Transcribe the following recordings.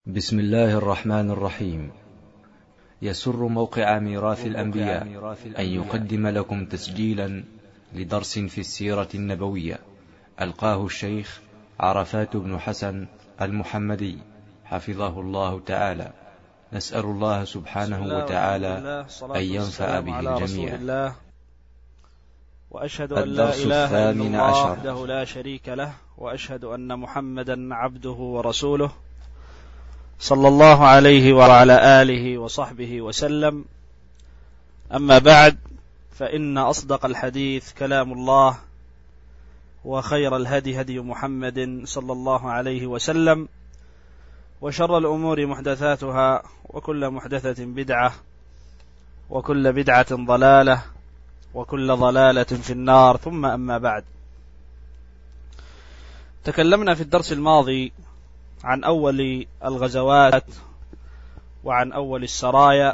بسم الله الرحمن الرحيم. يسر موقع ميراث الأنبياء أن يقدم لكم تسجيلا لدرس في السيرة النبوية ألقاه الشيخ عرفات بن حسن المحمدي حفظه الله تعالى. نسأل الله سبحانه وتعالى أن ينفع به الجميع. وأشهد أن لا إله إلا الله وحده لا شريك له، وأشهد أن محمدا عبده ورسوله صلى الله عليه وعلى آله وصحبه وسلم. أما بعد، فإن أصدق الحديث كلام الله، وخير الهدي هدي محمد صلى الله عليه وسلم، وشر الأمور محدثاتها، وكل محدثة بدعة، وكل بدعة ضلالة، وكل ضلالة في النار. ثم أما بعد، تكلمنا في الدرس الماضي عن أول الغزوات وعن أول السرايا،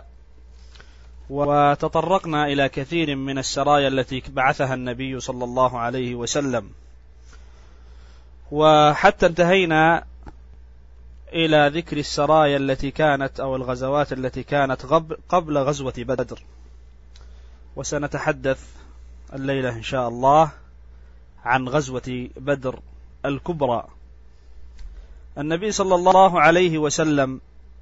وتطرقنا إلى كثير من السرايا التي بعثها النبي صلى الله عليه وسلم، وحتى انتهينا إلى ذكر السرايا التي كانت أو الغزوات التي كانت قبل غزوة بدر. وسنتحدث الليلة إن شاء الله عن غزوة بدر الكبرى. النبي صلى الله عليه وسلم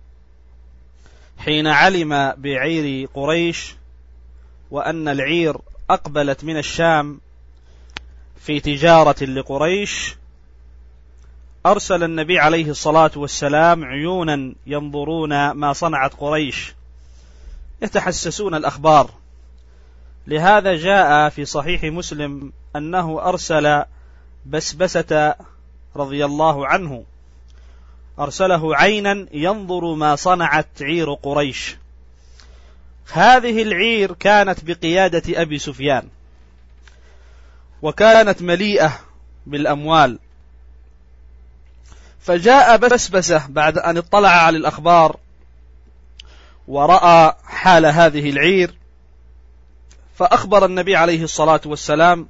حين علم بعير قريش وأن العير أقبلت من الشام في تجارة لقريش، أرسل النبي عليه الصلاة والسلام عيونا ينظرون ما صنعت قريش، يتحسسون الأخبار. لهذا جاء في صحيح مسلم أنه أرسل بسبسة رضي الله عنه، أرسله عينا ينظر ما صنعت عير قريش. هذه العير كانت بقيادة أبي سفيان، وكانت مليئة بالأموال. فجاء بسبسة بعد أن اطلع على الأخبار ورأى حال هذه العير، فأخبر النبي عليه الصلاة والسلام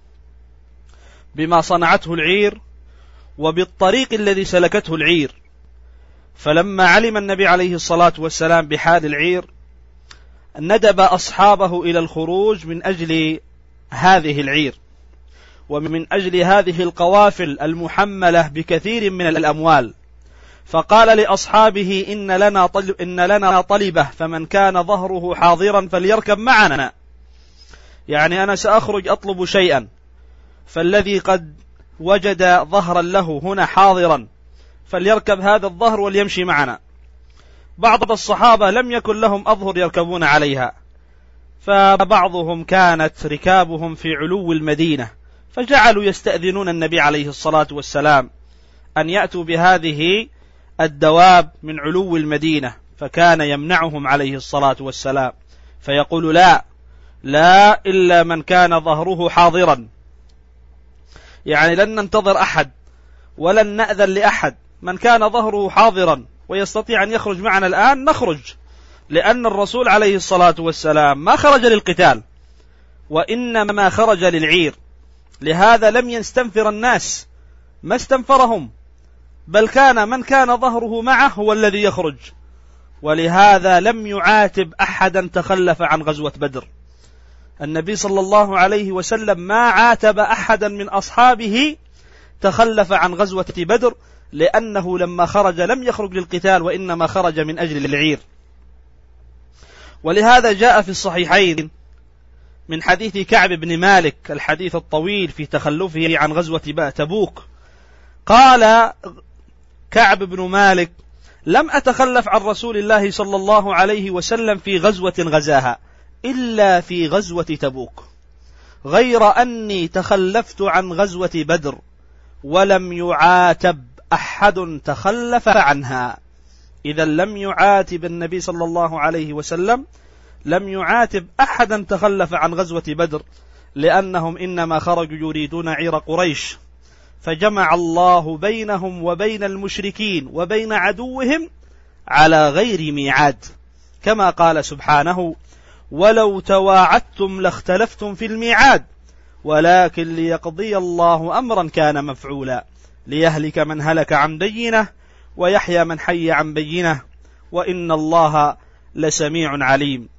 بما صنعته العير وبالطريق الذي سلكته العير. فلما علم النبي عليه الصلاة والسلام بحال العير، ندب أصحابه إلى الخروج من أجل هذه العير ومن أجل هذه القوافل المحملة بكثير من الأموال. فقال لأصحابه: إن لنا طلبة، فمن كان ظهره حاضرا فليركب معنا. يعني أنا سأخرج أطلب شيئا، فالذي قد وجد ظهرا له هنا حاضرا فليركب هذا الظهر وليمشي معنا. بعض الصحابة لم يكن لهم أظهر يركبون عليها، فبعضهم كانت ركابهم في علو المدينة، فجعلوا يستأذنون النبي عليه الصلاة والسلام أن يأتوا بهذه الدواب من علو المدينة، فكان يمنعهم عليه الصلاة والسلام، فيقول: لا إلا من كان ظهره حاضرا. يعني لن ننتظر أحد ولن نأذن لأحد، من كان ظهره حاضرا ويستطيع أن يخرج معنا الآن نخرج، لأن الرسول عليه الصلاة والسلام ما خرج للقتال وإنما خرج للعير. لهذا لم يستنفر الناس، ما استنفرهم، بل كان من كان ظهره معه هو الذي يخرج. ولهذا لم يعاتب أحدا تخلف عن غزوة بدر. النبي صلى الله عليه وسلم ما عاتب أحدا من أصحابه تخلف عن غزوة بدر، لأنه لما خرج لم يخرج للقتال وإنما خرج من أجل العير. ولهذا جاء في الصحيحين من حديث كعب بن مالك، الحديث الطويل في تخلفه عن غزوة تبوك، قال كعب بن مالك: لم أتخلف عن رسول الله صلى الله عليه وسلم في غزوة غزاها إلا في غزوة تبوك، غير أني تخلفت عن غزوة بدر ولم يعاتب أحد تخلف عنها. إذا لم يعاتب النبي صلى الله عليه وسلم، لم يعاتب أحدا تخلف عن غزوة بدر، لأنهم إنما خرجوا يريدون عير قريش، فجمع الله بينهم وبين المشركين وبين عدوهم على غير ميعاد، كما قال سبحانه: ولو تواعدتم لاختلفتم في الميعاد ولكن ليقضي الله أمرا كان مفعولا ليهلك من هلك عن بينة ويحيى من حي عن بينه وإن الله لسميع عليم.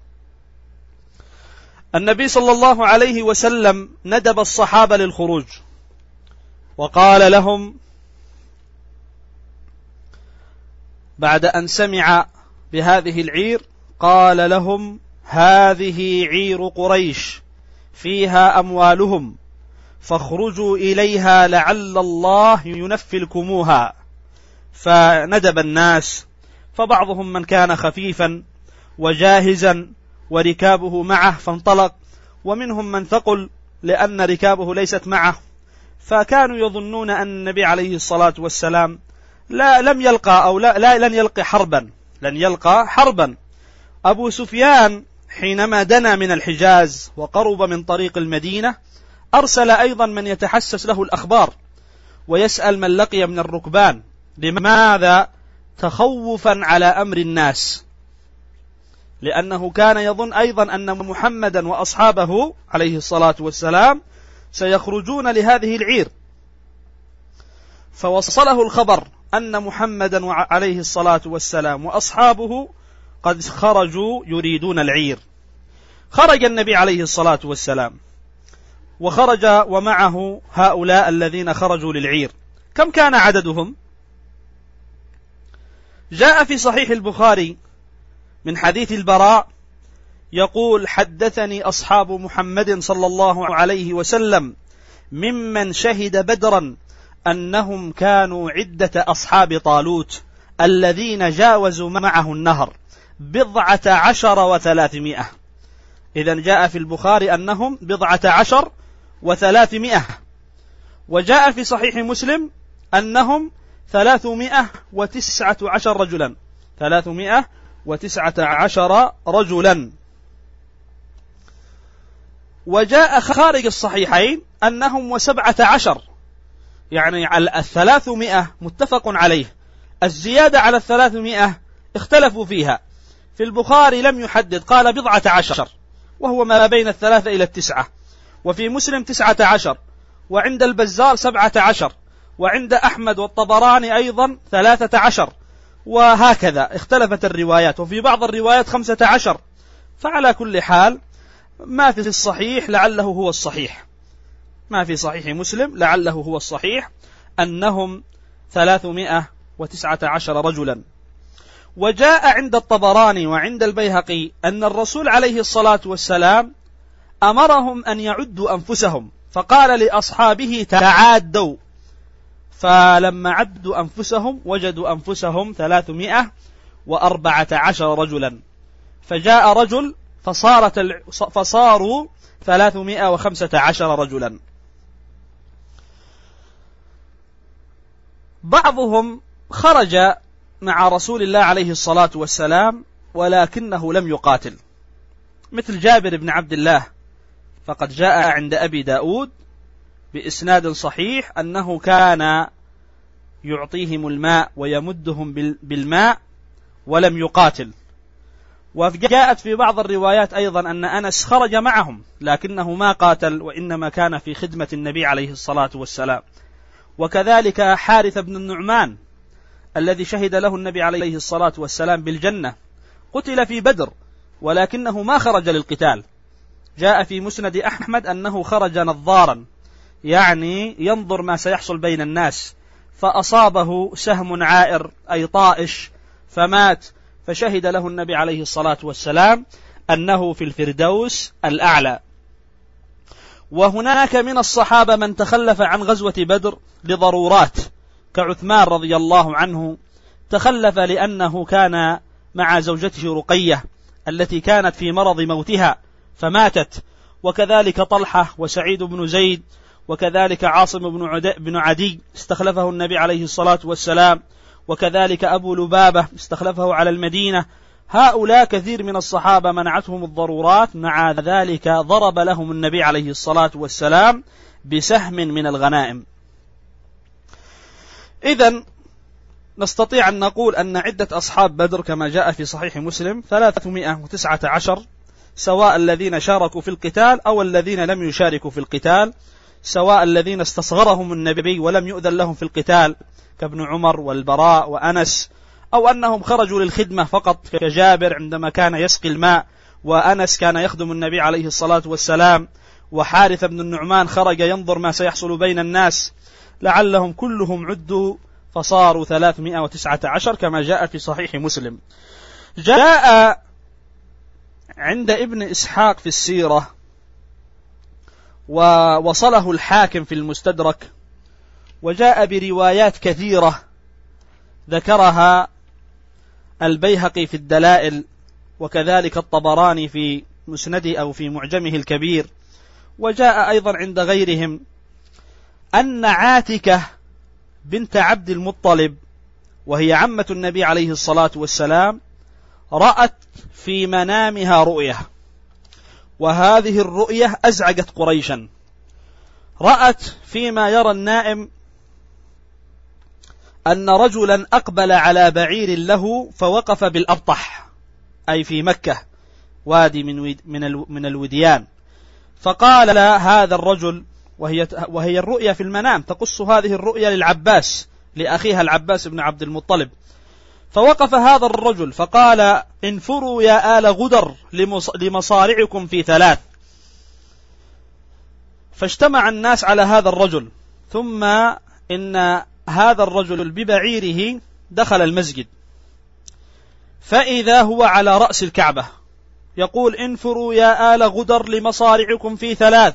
النبي صلى الله عليه وسلم ندب الصحابة للخروج وقال لهم بعد أن سمع بهذه العير، قال لهم: هذه عير قريش فيها أموالهم فاخرجوا إليها لعل الله ينفلكموها. فندب الناس، فبعضهم من كان خفيفا وجاهزا وركابه معه فانطلق، ومنهم من ثقل لأن ركابه ليست معه، فكانوا يظنون أن النبي عليه الصلاة والسلام لن يلقى حربا. أبو سفيان حينما دنا من الحجاز وقرب من طريق المدينة أرسل أيضا من يتحسس له الأخبار ويسأل من لقي من الركبان. لماذا؟ تخوفا على أمر الناس، لأنه كان يظن أيضا أن محمدا وأصحابه عليه الصلاة والسلام سيخرجون لهذه العير، فوصله الخبر أن محمدا عليه الصلاة والسلام وأصحابه قد خرجوا يريدون العير. خرج النبي عليه الصلاة والسلام وخرج ومعه هؤلاء الذين خرجوا للعير. كم كان عددهم؟ جاء في صحيح البخاري من حديث البراء يقول: حدثني أصحاب محمد صلى الله عليه وسلم ممن شهد بدرا أنهم كانوا عدة أصحاب طالوت الذين جاوزوا معه النهر 17 و300. إذن جاء في البخاري أنهم 17 و300، وجاء في صحيح مسلم أنهم 319 رجلا 319 رجلا. وجاء خارج الصحيحين أنهم 17، يعني على 300 متفق عليه، الزيادة على 300 اختلفوا فيها. في البخاري لم يحدد، قال 17، وهو ما بين 3 إلى 9، وفي مسلم 19، وعند البزار 17، وعند أحمد والطبراني أيضا 13، وهكذا اختلفت الروايات، وفي بعض الروايات 15. فعلى كل حال ما في الصحيح لعله هو الصحيح، ما في صحيح مسلم لعله هو الصحيح أنهم 319 رجلا. وجاء عند الطبراني وعند البيهقي أن الرسول عليه الصلاة والسلام أمرهم أن يعدوا أنفسهم، فقال لأصحابه: تعادوا. فلما عدوا أنفسهم وجدوا أنفسهم 314 رجلا، فجاء رجل فصاروا 315 رجلا. بعضهم خرج مع رسول الله عليه الصلاة والسلام ولكنه لم يقاتل، مثل جابر بن عبد الله، فقد جاء عند أبي داود بإسناد صحيح أنه كان يعطيهم الماء ويمدهم بالماء ولم يقاتل. وجاءت في بعض الروايات أيضا أن أنس خرج معهم لكنه ما قاتل، وإنما كان في خدمة النبي عليه الصلاة والسلام. وكذلك حارث بن النعمان الذي شهد له النبي عليه الصلاة والسلام بالجنة قتل في بدر ولكنه ما خرج للقتال. جاء في مسند أحمد أنه خرج نظارا، يعني ينظر ما سيحصل بين الناس، فأصابه سهم عائر أي طائش فمات، فشهد له النبي عليه الصلاة والسلام أنه في الفردوس الأعلى. وهناك من الصحابة من تخلف عن غزوة بدر لضرورات، كعثمان رضي الله عنه تخلف لأنه كان مع زوجته رقية التي كانت في مرض موتها فماتت، وكذلك طلحة وسعيد بن زيد، وكذلك عاصم بن عدي استخلفه النبي عليه الصلاة والسلام، وكذلك أبو لبابة استخلفه على المدينة. هؤلاء كثير من الصحابة منعتهم الضرورات، مع ذلك ضرب لهم النبي عليه الصلاة والسلام بسهم من الغنائم. إذن نستطيع أن نقول أن عدة أصحاب بدر كما جاء في صحيح مسلم 319، سواء الذين شاركوا في القتال أو الذين لم يشاركوا في القتال، سواء الذين استصغرهم النبي ولم يؤذن لهم في القتال كابن عمر والبراء وأنس، أو أنهم خرجوا للخدمة فقط كجابر عندما كان يسقي الماء، وأنس كان يخدم النبي عليه الصلاة والسلام، وحارث بن النعمان خرج ينظر ما سيحصل بين الناس، لعلهم كلهم عدوا فصاروا 319 كما جاء في صحيح مسلم. جاء عند ابن إسحاق في السيرة ووصله الحاكم في المستدرك، وجاء بروايات كثيرة ذكرها البيهقي في الدلائل، وكذلك الطبراني في مسنده أو في معجمه الكبير، وجاء أيضا عند غيرهم أن عاتكة بنت عبد المطلب وهي عمة النبي عليه الصلاة والسلام رأت في منامها رؤية، وهذه الرؤية أزعجت قريشا. رأت فيما يرى النائم أن رجلا أقبل على بعير له فوقف بالأبطح، أي في مكة وادي من الوديان، فقال هذا الرجل، وهي الرؤيا في المنام، تقص هذه الرؤيا للعباس لأخيها العباس بن عبد المطلب، فوقف هذا الرجل فقال انفروا يا آل غدر لمصارعكم في 3، فاجتمع الناس على هذا الرجل، ثم إن هذا الرجل ببعيره دخل المسجد، فإذا هو على رأس الكعبة يقول انفروا يا آل غدر لمصارعكم في 3،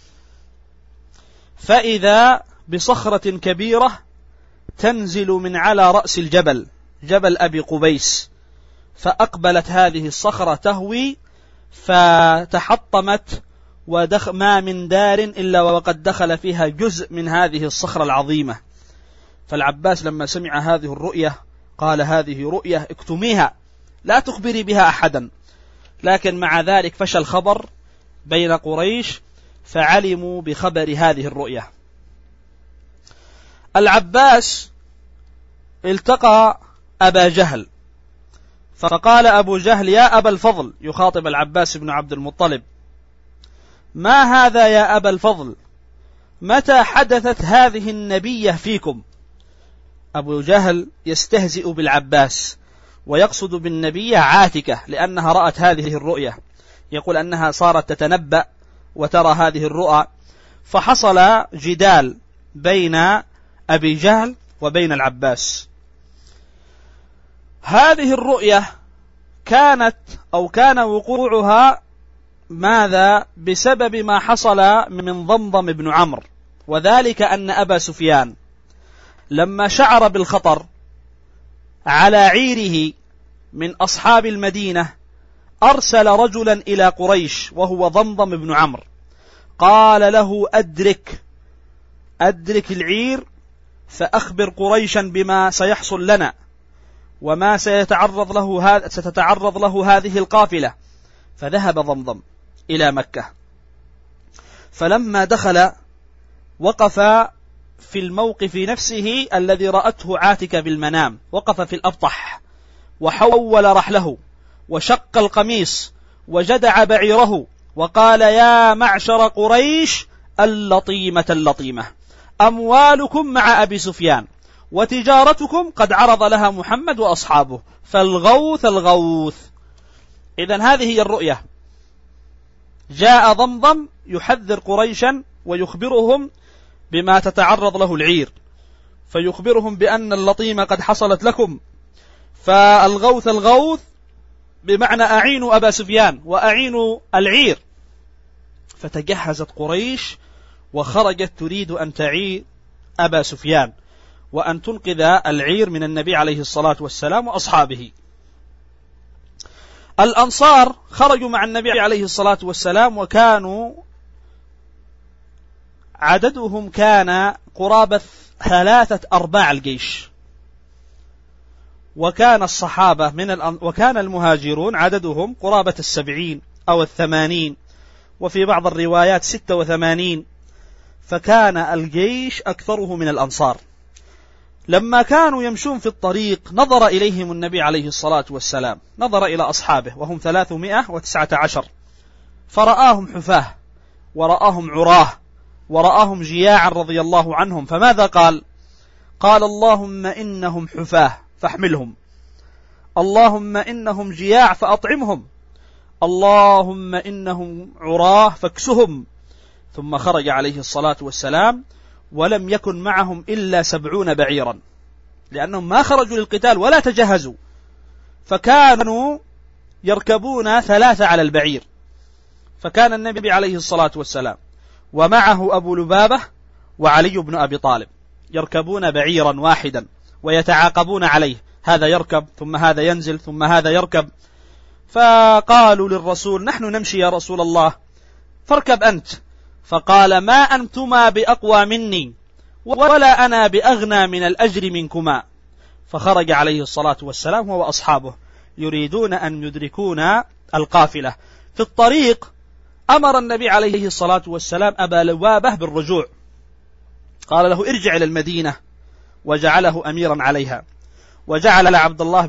فإذا بصخرة كبيرة تنزل من على رأس الجبل، جبل أبي قبيس، فأقبلت هذه الصخرة تهوي فتحطمت، ما من دار إلا وقد دخل فيها جزء من هذه الصخرة العظيمة. فالعباس لما سمع هذه الرؤية قال هذه رؤية اكتميها لا تخبري بها أحدا، لكن مع ذلك فشى الخبر بين قريش فعلموا بخبر هذه الرؤية. العباس التقى أبا جهل، فقال أبو جهل يا أبا الفضل، يخاطب العباس بن عبد المطلب، ما هذا يا أبا الفضل؟ متى حدثت هذه النبية فيكم؟ أبو جهل يستهزئ بالعباس ويقصد بالنبية عاتكة لأنها رأت هذه الرؤية، يقول أنها صارت تتنبأ وترى هذه الرؤى، فحصل جدال بين أبي جهل وبين العباس. هذه الرؤية كان وقوعها ماذا؟ بسبب ما حصل من ضمضم بن عمرو، وذلك أن أبا سفيان لما شعر بالخطر على عيره من أصحاب المدينة أرسل رجلا إلى قريش وهو ضمضم بن عمرو، قال له أدرك العير فأخبر قريشا بما سيحصل لنا وما ستتعرض له هذه القافلة. فذهب ضمضم إلى مكة، فلما دخل وقف في الموقف نفسه الذي رأته عاتكة بالمنام، وقف في الأبطح وحول رحله وشق القميص وجدع بعيره وقال يا معشر قريش اللطيمة أموالكم مع أبي سفيان وتجارتكم قد عرض لها محمد وأصحابه فالغوث. إذن هذه هي الرؤية. جاء ضمضم يحذر قريشا ويخبرهم بما تتعرض له العير، فيخبرهم بأن اللطيمة قد حصلت لكم، فالغوث بمعنى أعينوا أبا سفيان وأعينوا العير. فتجهزت قريش وخرجت تريد أن تعير أبا سفيان وأن تنقذ العير من النبي عليه الصلاة والسلام وأصحابه. الأنصار خرجوا مع النبي عليه الصلاة والسلام، وكانوا عددهم كان قرابة 3/4 الجيش، وكان الصحابة وكان المهاجرون عددهم قرابة 70 أو 80، وفي بعض الروايات 86، فكان الجيش أكثره من الأنصار. لما كانوا يمشون في الطريق نظر إليهم النبي عليه الصلاة والسلام، نظر إلى أصحابه وهم 319، فرآهم حفاة ورآهم عراه ورآهم جياعا رضي الله عنهم، فماذا قال؟ قال: اللهم إنهم حفاة فاحملهم، اللهم إنهم جياع فأطعمهم، اللهم إنهم عراه فاكسهم. ثم خرج عليه الصلاة والسلام ولم يكن معهم إلا 70 بعيرا، لأنهم ما خرجوا للقتال ولا تجهزوا، فكانوا يركبون 3 على البعير. فكان النبي عليه الصلاة والسلام ومعه أبو لبابة وعلي بن أبي طالب يركبون بعيرا واحدا ويتعاقبون عليه، هذا يركب ثم هذا ينزل ثم هذا يركب. فقالوا للرسول: نحن نمشي يا رسول الله، فاركب أنت. فقال: ما أنتما بأقوى مني ولا أنا بأغنى من الأجر منكما. فخرج عليه الصلاة والسلام هو وأصحابه يريدون أن يدركون القافلة. في الطريق أمر النبي عليه الصلاة والسلام أبا لبابة بالرجوع، قال له: ارجع إلى المدينة، وجعله أميرا عليها، وجعل عبد الله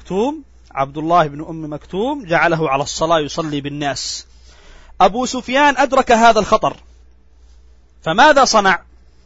بن أم مكتوم جعله على الصلاة يصلي بالناس. أبو سفيان أدرك هذا الخطر، فماذا صنع؟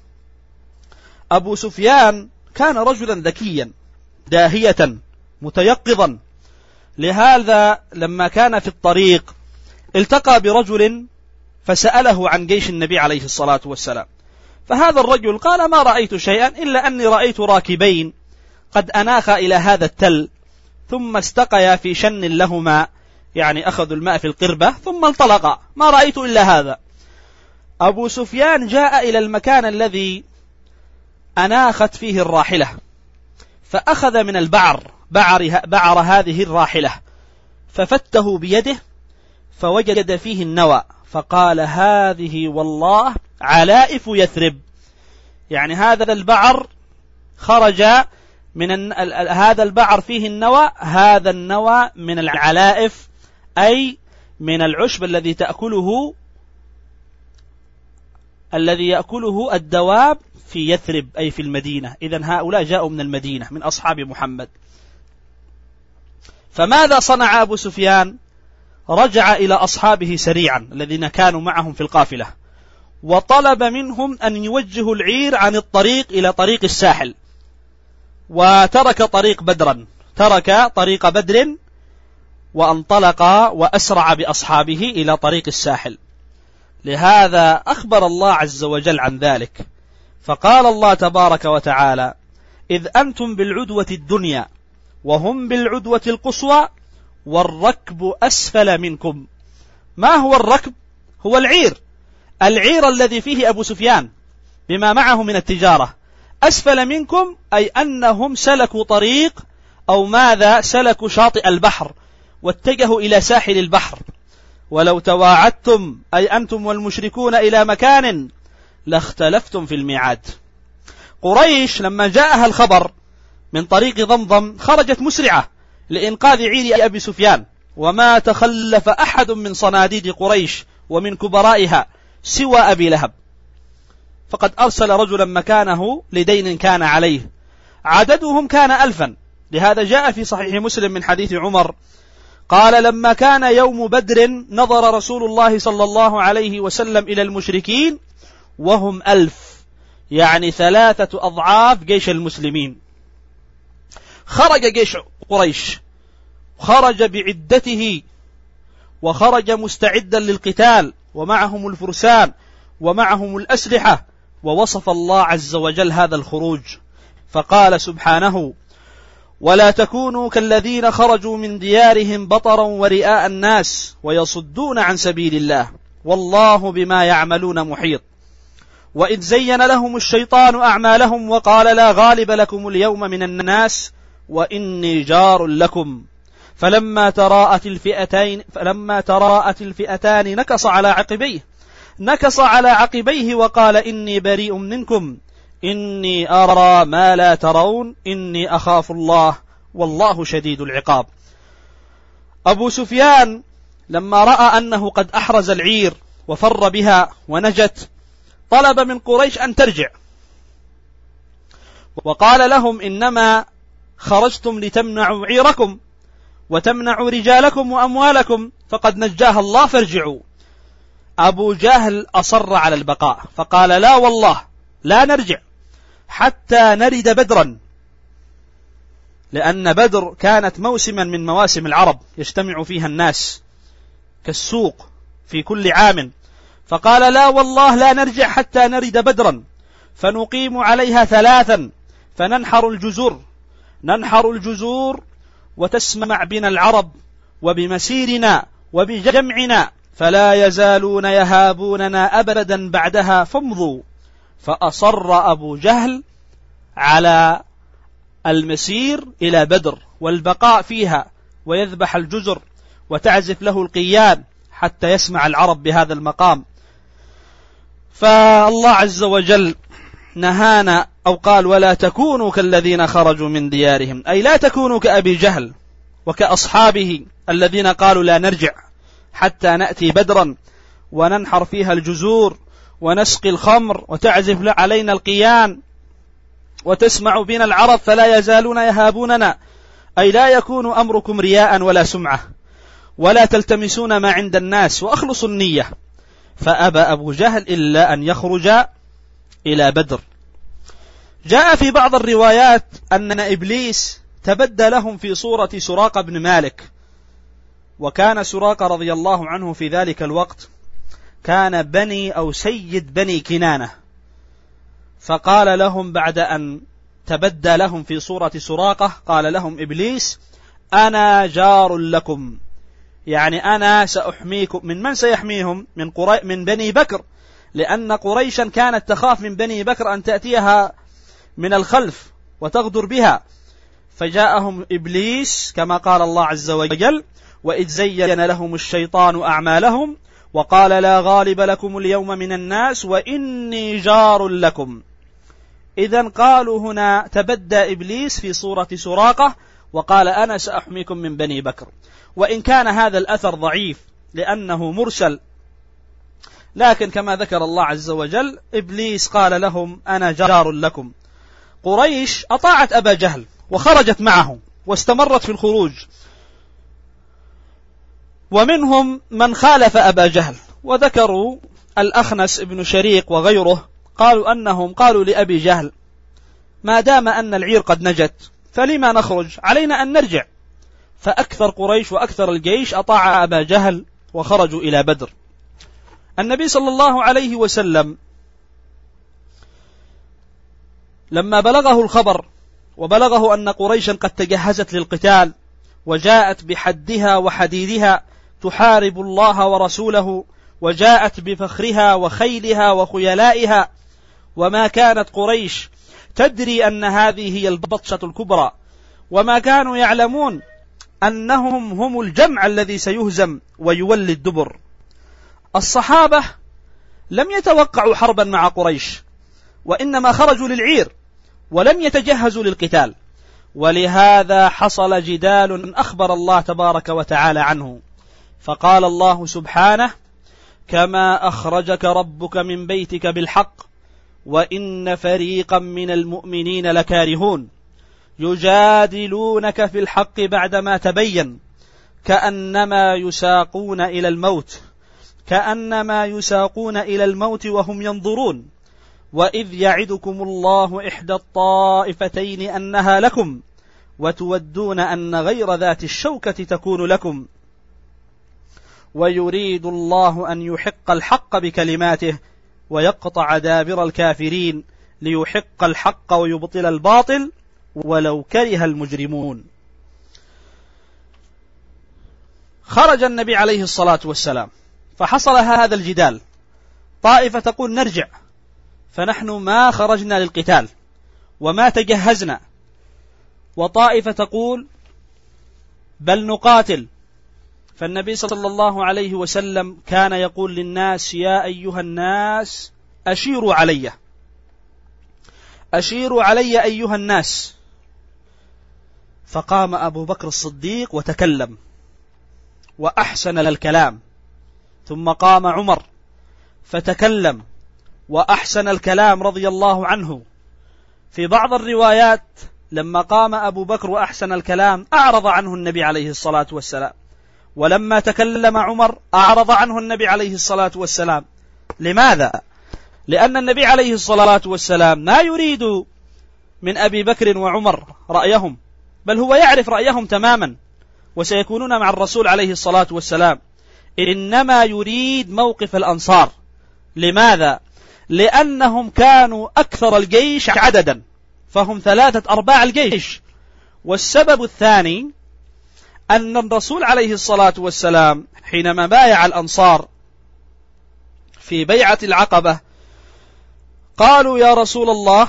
أبو سفيان كان رجلا ذكيا داهية متيقظا، لهذا لما كان في الطريق التقى برجل فسأله عن جيش النبي عليه الصلاة والسلام، فهذا الرجل قال: ما رأيت شيئا إلا أني رأيت راكبين قد أناخا إلى هذا التل ثم استقيا في شن لهما، يعني أخذوا الماء في القربة ثم انطلقا، ما رأيت إلا هذا. أبو سفيان جاء إلى المكان الذي أناخت فيه الراحلة، فأخذ من بعر هذه الراحلة ففته بيده فوجد فيه النوى، فقال: هذه والله علائف يثرب، يعني هذا البعر خرج من هذا البعر فيه النوى، هذا النوى من العلائف، أي من العشب الذي يأكله الدواب في يثرب، أي في المدينة. إذن هؤلاء جاءوا من المدينة من أصحاب محمد. فماذا صنع أبو سفيان؟ رجع إلى أصحابه سريعا الذين كانوا معهم في القافلة، وطلب منهم أن يوجهوا العير عن الطريق إلى طريق الساحل، وترك طريق بدر وانطلق وأسرع بأصحابه إلى طريق الساحل. لهذا أخبر الله عز وجل عن ذلك، فقال الله تبارك وتعالى: إذ أنتم بالعدوة الدنيا وهم بالعدوة القصوى والركب أسفل منكم. ما هو الركب؟ هو العير الذي فيه أبو سفيان بما معه من التجارة. أسفل منكم أي أنهم سلكوا طريق سلكوا شاطئ البحر واتجهوا إلى ساحل البحر. ولو تواعدتم أي أنتم والمشركون إلى مكان لاختلفتم في الميعاد. قريش لما جاءها الخبر من طريق ضمضم خرجت مسرعة لإنقاذ عير أبي سفيان، وما تخلف أحد من صناديد قريش ومن كبرائها سوى أبي لهب، فقد أرسل رجلا مكانه لدين كان عليه، عددهم كان 1000. لهذا جاء في صحيح مسلم من حديث عمر قال: لما كان يوم بدر نظر رسول الله صلى الله عليه وسلم إلى المشركين وهم 1000، يعني 3 أضعاف جيش المسلمين. خرج جيش قريش، خرج بعدته وخرج مستعدا للقتال، ومعهم الفرسان ومعهم الأسلحة، ووصف الله عز وجل هذا الخروج فقال سبحانه: ولا تكونوا كالذين خرجوا من ديارهم بطرا ورئاء الناس ويصدون عن سبيل الله والله بما يعملون محيط. وإذ زين لهم الشيطان أعمالهم وقال: لا غالب لكم اليوم من الناس وإني جار لكم، فلما تراءت الفئتان نكص على عقبيه وقال: إني بريء منكم إني أرى ما لا ترون إني أخاف الله والله شديد العقاب. أبو سفيان لما رأى أنه قد أحرز العير وفر بها ونجت طلب من قريش أن ترجع، وقال لهم: إنما خرجتم لتمنعوا عيركم وتمنعوا رجالكم وأموالكم فقد نجاها الله فارجعوا. أبو جهل أصر على البقاء فقال لا والله لا نرجع حتى نرد بدرا، لأن بدر كانت موسما من مواسم العرب يجتمع فيها الناس كالسوق في كل عام، فقال لا والله لا نرجع حتى نرد بدرا فنقيم عليها 3 فننحر الجزور وتسمع بنا العرب وبمسيرنا وبجمعنا فلا يزالون يهابوننا أبدا بعدها فامضوا. فأصر أبو جهل على المسير إلى بدر والبقاء فيها ويذبح الجزر وتعزف له القيان حتى يسمع العرب بهذا المقام. فالله عز وجل نهانا أو قال ولا تكونوا كالذين خرجوا من ديارهم، أي لا تكونوا كأبي جهل وكأصحابه الذين قالوا لا نرجع حتى نأتي بدرا وننحر فيها الجزور ونسقي الخمر وتعزف علينا القيان وتسمع بنا العرب فلا يزالون يهابوننا، أي لا يكون أمركم رياء ولا سمعة ولا تلتمسون ما عند الناس وأخلصوا النية. فأبى أبو جهل إلا أن يخرج إلى بدر. جاء في بعض الروايات أن إبليس تبدى لهم في صورة سراقة بن مالك، وكان سراقة رضي الله عنه في ذلك الوقت كان بني أو سيد بني كنانة، فقال لهم بعد أن تبدى لهم في صورة سراقة قال لهم إبليس أنا جار لكم، يعني أنا سأحميكم. من سيحميهم؟ من بني بكر، لأن قريشا كانت تخاف من بني بكر أن تأتيها من الخلف وتغدر بها، فجاءهم إبليس كما قال الله عز وجل وإذ زين لهم الشيطان أعمالهم وقال لا غالب لكم اليوم من الناس وإني جار لكم. إذن قالوا هنا تبدى إبليس في صورة سراقة وقال أنا سأحميكم من بني بكر، وإن كان هذا الأثر ضعيف لأنه مرسل، لكن كما ذكر الله عز وجل إبليس قال لهم أنا جار لكم. قريش أطاعت أبا جهل وخرجت معه واستمرت في الخروج، ومنهم من خالف أبا جهل، وذكروا الأخنس ابن شريق وغيره قالوا أنهم قالوا لأبي جهل ما دام أن العير قد نجت فلما نخرج، علينا أن نرجع. فأكثر قريش وأكثر الجيش أطاع أبا جهل وخرجوا إلى بدر. النبي صلى الله عليه وسلم لما بلغه الخبر وبلغه أن قريشا قد تجهزت للقتال وجاءت بحدها وحديدها تحارب الله ورسوله، وجاءت بفخرها وخيلها وخيلائها، وما كانت قريش تدري أن هذه هي البطشة الكبرى، وما كانوا يعلمون أنهم هم الجمع الذي سيهزم ويولي الدبر. الصحابة لم يتوقعوا حربا مع قريش، وإنما خرجوا للعير ولم يتجهزوا للقتال، ولهذا حصل جدال أخبر الله تبارك وتعالى عنه. فقال الله سبحانه كما أخرجك ربك من بيتك بالحق وإن فريقا من المؤمنين لكارهون يجادلونك في الحق بعدما تبين كأنما يساقون إلى الموت وهم ينظرون وإذ يعدكم الله إحدى الطائفتين أنها لكم وتودون أن غير ذات الشوكة تكون لكم ويريد الله أن يحق الحق بكلماته ويقطع دابر الكافرين ليحق الحق ويبطل الباطل ولو كره المجرمون. خرج النبي عليه الصلاة والسلام فحصل هذا الجدال، طائفة تقول نرجع، فنحن ما خرجنا للقتال وما تجهزنا، وطائفة تقول بل نقاتل. فالنبي صلى الله عليه وسلم كان يقول للناس يا أيها الناس أشيروا علي أيها الناس. فقام أبو بكر الصديق وتكلم وأحسن الكلام، ثم قام عمر فتكلم وأحسن الكلام رضي الله عنه. في بعض الروايات لما قام أبو بكر وأحسن الكلام أعرض عنه النبي عليه الصلاة والسلام ولما تكلم عمر أعرض عنه النبي عليه الصلاة والسلام. لماذا؟ لأن النبي عليه الصلاة والسلام ما يريد من أبي بكر وعمر رأيهم، بل هو يعرف رأيهم تماما وسيكونون مع الرسول عليه الصلاة والسلام، إنما يريد موقف الأنصار. لماذا؟ لأنهم كانوا أكثر الجيش عددا، فهم 3/4 الجيش. والسبب الثاني أن الرسول عليه الصلاة والسلام حينما بايع الأنصار في بيعة العقبة قالوا يا رسول الله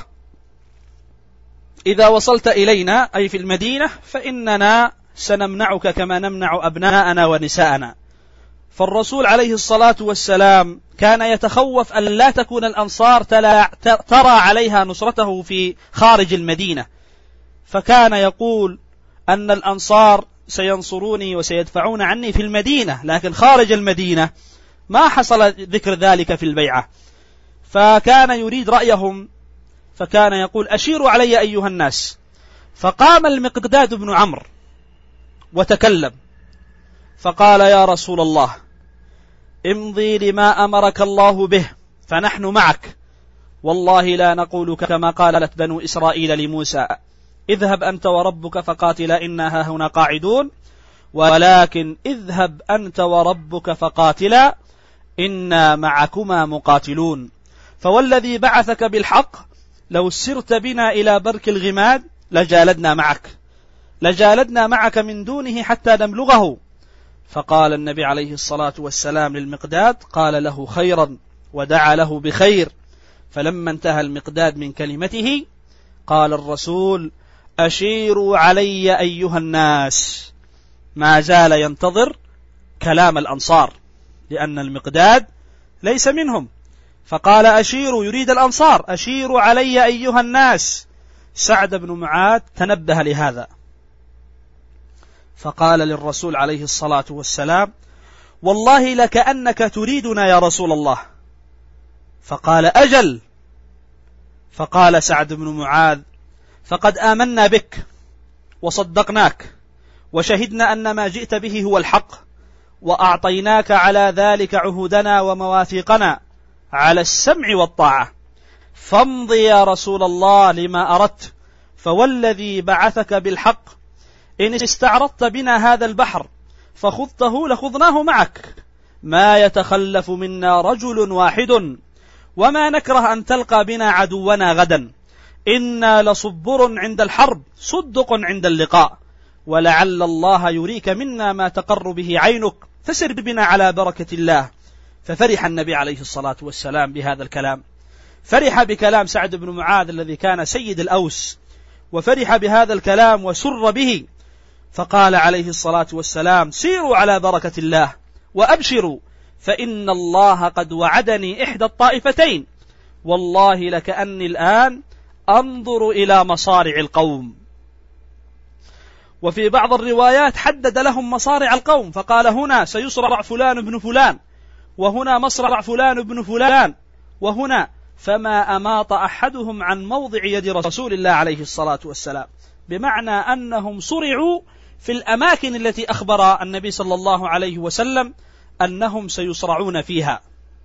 إذا وصلت إلينا أي في المدينة فإننا سنمنعك كما نمنع أبناءنا ونساءنا. فالرسول عليه الصلاة والسلام كان يتخوف أن لا تكون الأنصار ترى عليها نصرته في خارج المدينة، فكان يقول أن الأنصار سينصروني وسيدفعون عني في المدينة، لكن خارج المدينة ما حصل ذكر ذلك في البيعة. فكان يريد رأيهم، فكان يقول أشيروا علي أيها الناس. فقام المقداد بن عمرو وتكلم فقال يا رسول الله امضي لما أمرك الله به فنحن معك، والله لا نقول كما قالت بنو إسرائيل لموسى اذهب أنت وربك فقاتلا إنا هاهنا قاعدون، ولكن اذهب أنت وربك فقاتلا إنا معكما مقاتلون. فوالذي بعثك بالحق لو سرت بنا إلى برك الغماد لجالدنا معك من دونه حتى نبلغه. فقال النبي عليه الصلاة والسلام للمقداد قال له خيرا ودعا له بخير. فلما انتهى المقداد من كلمته قال الرسول أشيروا علي أيها الناس، ما زال ينتظر كلام الأنصار لأن المقداد ليس منهم، فقال أشيروا يريد الأنصار أشيروا علي أيها الناس. سعد بن معاذ تنبه لهذا فقال للرسول عليه الصلاة والسلام والله لكأنك تريدنا يا رسول الله. فقال أجل. فقال سعد بن معاذ فقد آمنا بك وصدقناك وشهدنا أن ما جئت به هو الحق، وأعطيناك على ذلك عهودنا ومواثيقنا على السمع والطاعة، فامضي يا رسول الله لما أردت، فوالذي بعثك بالحق إن استعرضت بنا هذا البحر فخذته لخذناه معك، ما يتخلف منا رجل واحد، وما نكره أن تلقى بنا عدونا غدا، إنا لصبر عند الحرب صدق عند اللقاء، ولعل الله يريك منا ما تقر به عينك، فسر بنا على بركة الله. ففرح النبي عليه الصلاة والسلام بهذا الكلام، فرح بكلام سعد بن معاذ الذي كان سيد الأوس، وفرح بهذا الكلام وسر به، فقال عليه الصلاة والسلام سيروا على بركة الله وأبشروا فإن الله قد وعدني إحدى الطائفتين، والله لكأني الآن أنظر إلى مصارع القوم. وفي بعض الروايات حدد لهم مصارع القوم فقال هنا سيصرع فلان بن فلان، وهنا مصرع فلان بن فلان، وهنا، فما أماط أحدهم عن موضع يد رسول الله عليه الصلاة والسلام، بمعنى أنهم صرعوا في الأماكن التي أخبر النبي صلى الله عليه وسلم أنهم سيصرعون فيها.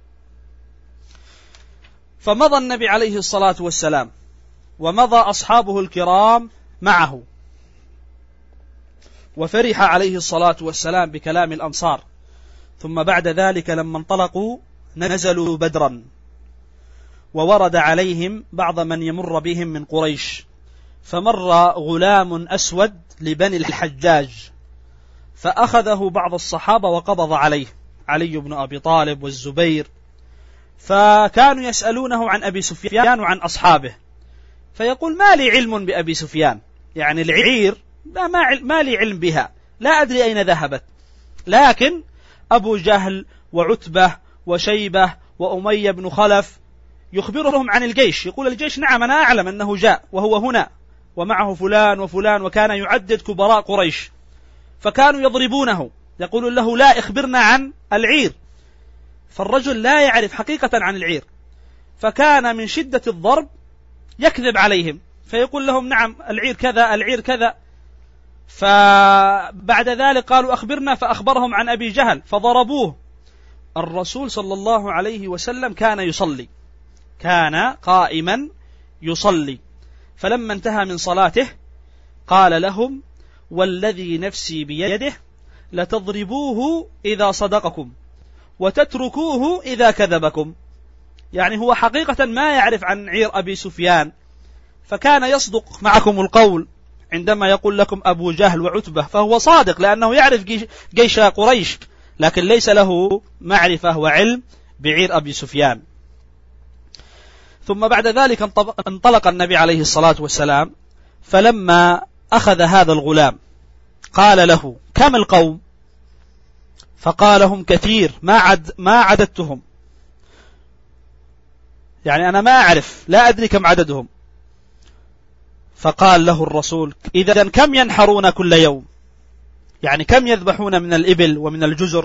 فمضى النبي عليه الصلاة والسلام ومضى أصحابه الكرام معه، وفرح عليه الصلاة والسلام بكلام الأنصار. ثم بعد ذلك لما انطلقوا نزلوا بدرا، وورد عليهم بعض من يمر بهم من قريش، فمر غلام أسود لبني الحجاج فأخذه بعض الصحابة وقبض عليه، علي بن أبي طالب والزبير، فكانوا يسألونه عن أبي سفيان وعن أصحابه، فيقول ما لي علم بأبي سفيان، يعني العير ما لي علم بها، لا أدري أين ذهبت، لكن أبو جهل وعتبة وشيبة وأمية بن خلف يخبرهم عن الجيش، يقول الجيش نعم أنا أعلم أنه جاء وهو هنا ومعه فلان وفلان، وكان يعدد كبراء قريش، فكانوا يضربونه يقولون له لا اخبرنا عن العير، فالرجل لا يعرف حقيقة عن العير، فكان من شدة الضرب يكذب عليهم فيقول لهم نعم العير كذا العير كذا، فبعد ذلك قالوا أخبرنا، فأخبرهم عن أبي جهل فضربوه. الرسول صلى الله عليه وسلم كان يصلي، كان قائما يصلي، فلما انتهى من صلاته قال لهم: والذي نفسي بيده لتضربوه إذا صدقكم وتتركوه إذا كذبكم. يعني هو حقيقة ما يعرف عن عير أبي سفيان، فكان يصدق معكم القول عندما يقول لكم أبو جهل وعتبة، فهو صادق لأنه يعرف جيش قريش، لكن ليس له معرفة وعلم بعير أبي سفيان. ثم بعد ذلك انطلق النبي عليه الصلاة والسلام، فلما أخذ هذا الغلام قال له: كم القوم؟ فقال: هم كثير ما عددتهم، يعني أنا ما أعرف، لا أدري كم عددهم. فقال له الرسول: إذن كم ينحرون كل يوم؟ يعني كم يذبحون من الإبل ومن الجزر؟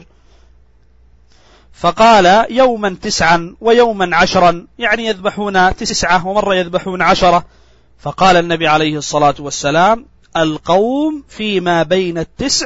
فقال: يوما 9 ويوما 10، يعني يذبحون 9 ومرة يذبحون 10. فقال النبي عليه الصلاة والسلام: القوم فيما بين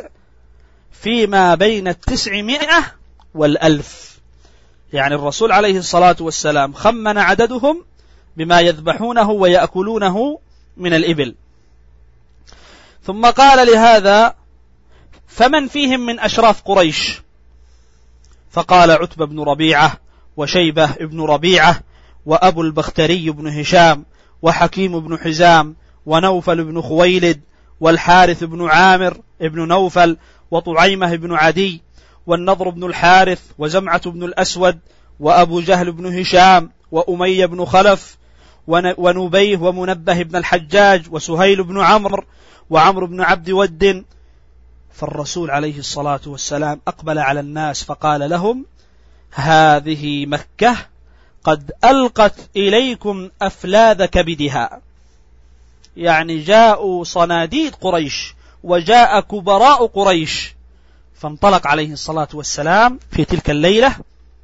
900 و1000. يعني الرسول عليه الصلاة والسلام خمن عددهم بما يذبحونه ويأكلونه من الإبل. ثم قال لهذا: فمن فيهم من أشراف قريش؟ فقال: عتبة بن ربيعة وشيبة بن ربيعة وأبو البختري بن هشام وحكيم بن حزام ونوفل بن خويلد والحارث بن عامر بن نوفل وطعيمة بن عدي والنضر بن الحارث وزمعة بن الأسود وأبو جهل بن هشام وأمية بن خلف ونبيه ومنبه بن الحجاج وسهيل بن عمرو وعمرو بن عبد ود. فالرسول عليه الصلاة والسلام أقبل على الناس فقال لهم: هذه مكة قد ألقت إليكم أفلاذ كبدها. يعني جاءوا صناديد قريش وجاء كبراء قريش. فانطلق عليه الصلاة والسلام في تلك الليلة،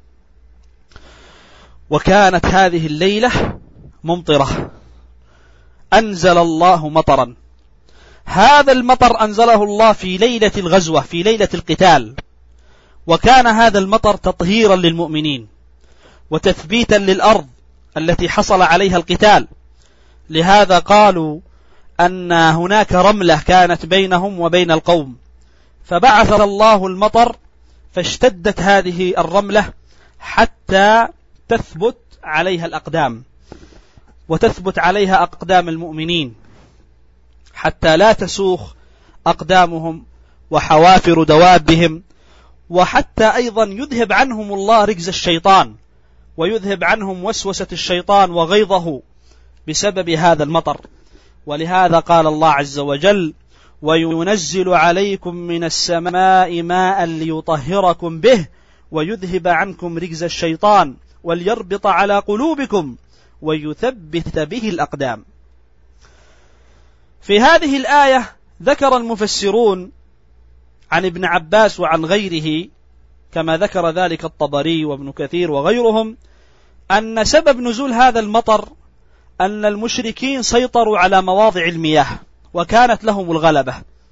وكانت هذه الليلة ممطرة، أنزل الله مطرا. هذا المطر أنزله الله في ليلة الغزوة، في ليلة القتال، وكان هذا المطر تطهيرا للمؤمنين وتثبيتا للأرض التي حصل عليها القتال. لهذا قالوا أن هناك رملة كانت بينهم وبين القوم، فبعث الله المطر فاشتدت هذه الرملة حتى تثبت عليها الأقدام وتثبت عليها أقدام المؤمنين، حتى لا تسوخ أقدامهم وحوافر دوابهم، وحتى أيضا يذهب عنهم الله رجز الشيطان ويذهب عنهم وسوسة الشيطان وغيظه بسبب هذا المطر. ولهذا قال الله عز وجل: وينزل عليكم من السماء ماء ليطهركم به ويذهب عنكم رجز الشيطان وليربط على قلوبكم ويثبت به الأقدام. في هذه الآية ذكر المفسرون عن ابن عباس وعن غيره، كما ذكر ذلك الطبري وابن كثير وغيرهم، أن سبب نزول هذا المطر أن المشركين سيطروا على مواضع المياه وكانت لهم الغلبة،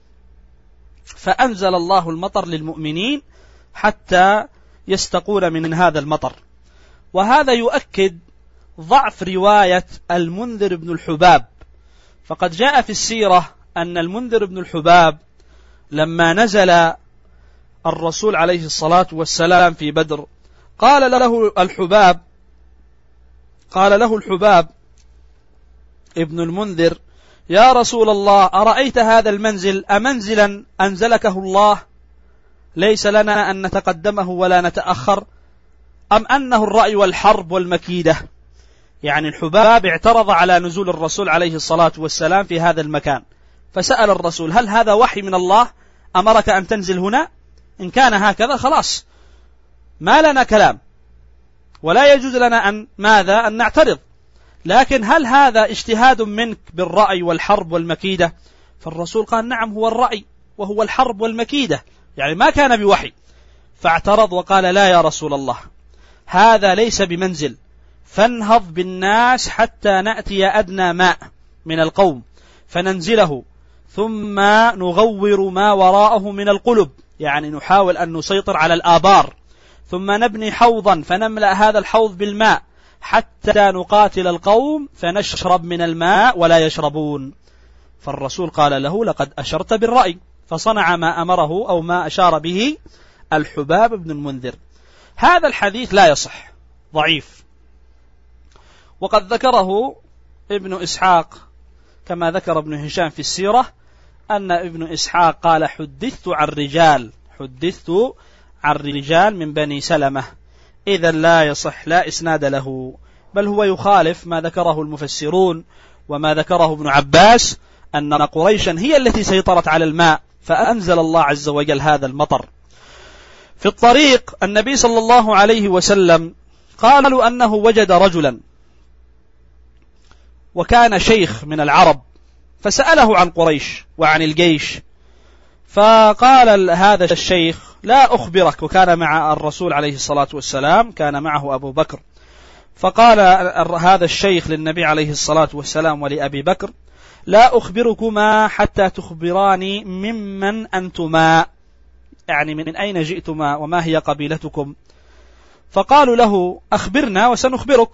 فأنزل الله المطر للمؤمنين حتى يستقون من هذا المطر. وهذا يؤكد ضعف رواية المنذر بن الحباب، فقد جاء في السيرة أن المنذر بن الحباب لما نزل الرسول عليه الصلاة والسلام في بدر قال له الحباب ابن المنذر: يا رسول الله، أرأيت هذا المنزل أمنزلا أنزلكه الله ليس لنا أن نتقدمه ولا نتأخر، أم أنه الرأي والحرب والمكيدة؟ يعني الحباب اعترض على نزول الرسول عليه الصلاة والسلام في هذا المكان، فسأل الرسول: هل هذا وحي من الله أمرك أن تنزل هنا؟ إن كان هكذا خلاص ما لنا كلام ولا يجوز لنا أن نعترض، لكن هل هذا اجتهاد منك بالرأي والحرب والمكيدة؟ فالرسول قال: نعم، هو الرأي وهو الحرب والمكيدة، يعني ما كان بوحي. فاعترض وقال: لا يا رسول الله، هذا ليس بمنزل، فانهض بالناس حتى نأتي أدنى ماء من القوم فننزله، ثم نغور ما وراءه من القلب، يعني نحاول أن نسيطر على الآبار، ثم نبني حوضا فنملأ هذا الحوض بالماء حتى نقاتل القوم فنشرب من الماء ولا يشربون. فالرسول قال له: لقد أشرت بالرأي، فصنع ما أمره أو ما أشار به الحباب بن المنذر. هذا الحديث لا يصح، ضعيف، وقد ذكره ابن إسحاق كما ذكر ابن هشام في السيرة أن ابن إسحاق قال: حدثت عن رجال من بني سلمة. إذا لا يصح، لا إسناد له، بل هو يخالف ما ذكره المفسرون وما ذكره ابن عباس أن قريشا هي التي سيطرت على الماء فأنزل الله عز وجل هذا المطر. في الطريق النبي صلى الله عليه وسلم قالوا أنه وجد رجلا وكان شيخ من العرب، فسأله عن قريش وعن الجيش، فقال هذا الشيخ: لا أخبرك. وكان مع الرسول عليه الصلاة والسلام، كان معه أبو بكر. فقال هذا الشيخ للنبي عليه الصلاة والسلام ولأبي بكر: لا أخبركما حتى تخبراني ممن أنتما، يعني من أين جئتما وما هي قبيلتكم. فقالوا له: أخبرنا وسنخبرك.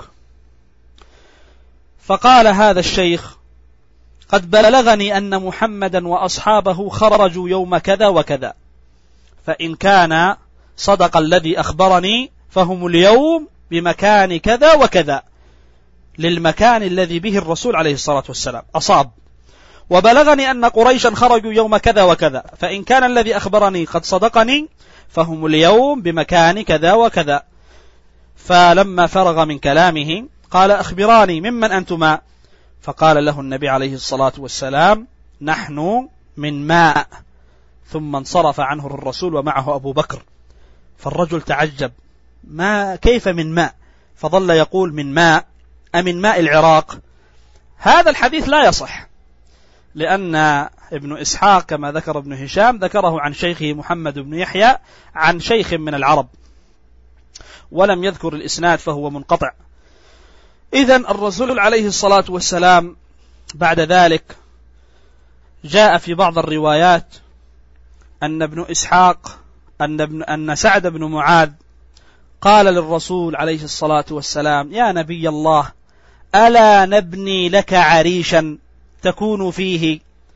فقال هذا الشيخ: قد بلغني أن محمدا وأصحابه خرجوا يوم كذا وكذا، فإن كان صدق الذي أخبرني فهم اليوم بمكان كذا وكذا، للمكان الذي به الرسول عليه الصلاة والسلام أصاب. وبلغني أن قريشا خرجوا يوم كذا وكذا، فإن كان الذي أخبرني قد صدقني فهم اليوم بمكان كذا وكذا. فلما فرغ من كلامه قال: أخبراني ممن أنتما. فقال له النبي عليه الصلاة والسلام: نحن من ماء. ثم انصرف عنه الرسول ومعه أبو بكر. فالرجل تعجب: ما كيف من ماء؟ فظل يقول: من ماء أمن ماء العراق؟ هذا الحديث لا يصح، لأن ابن إسحاق كما ذكر ابن هشام ذكره عن شيخه محمد بن يحيى عن شيخ من العرب، ولم يذكر الإسناد فهو منقطع. إذن الرسول عليه الصلاة والسلام بعد ذلك جاء في بعض الروايات أن ابن إسحاق أن سعد بن معاذ قال للرسول عليه الصلاة والسلام: يا نبي الله، ألا نبني لك عريشا تكون فيه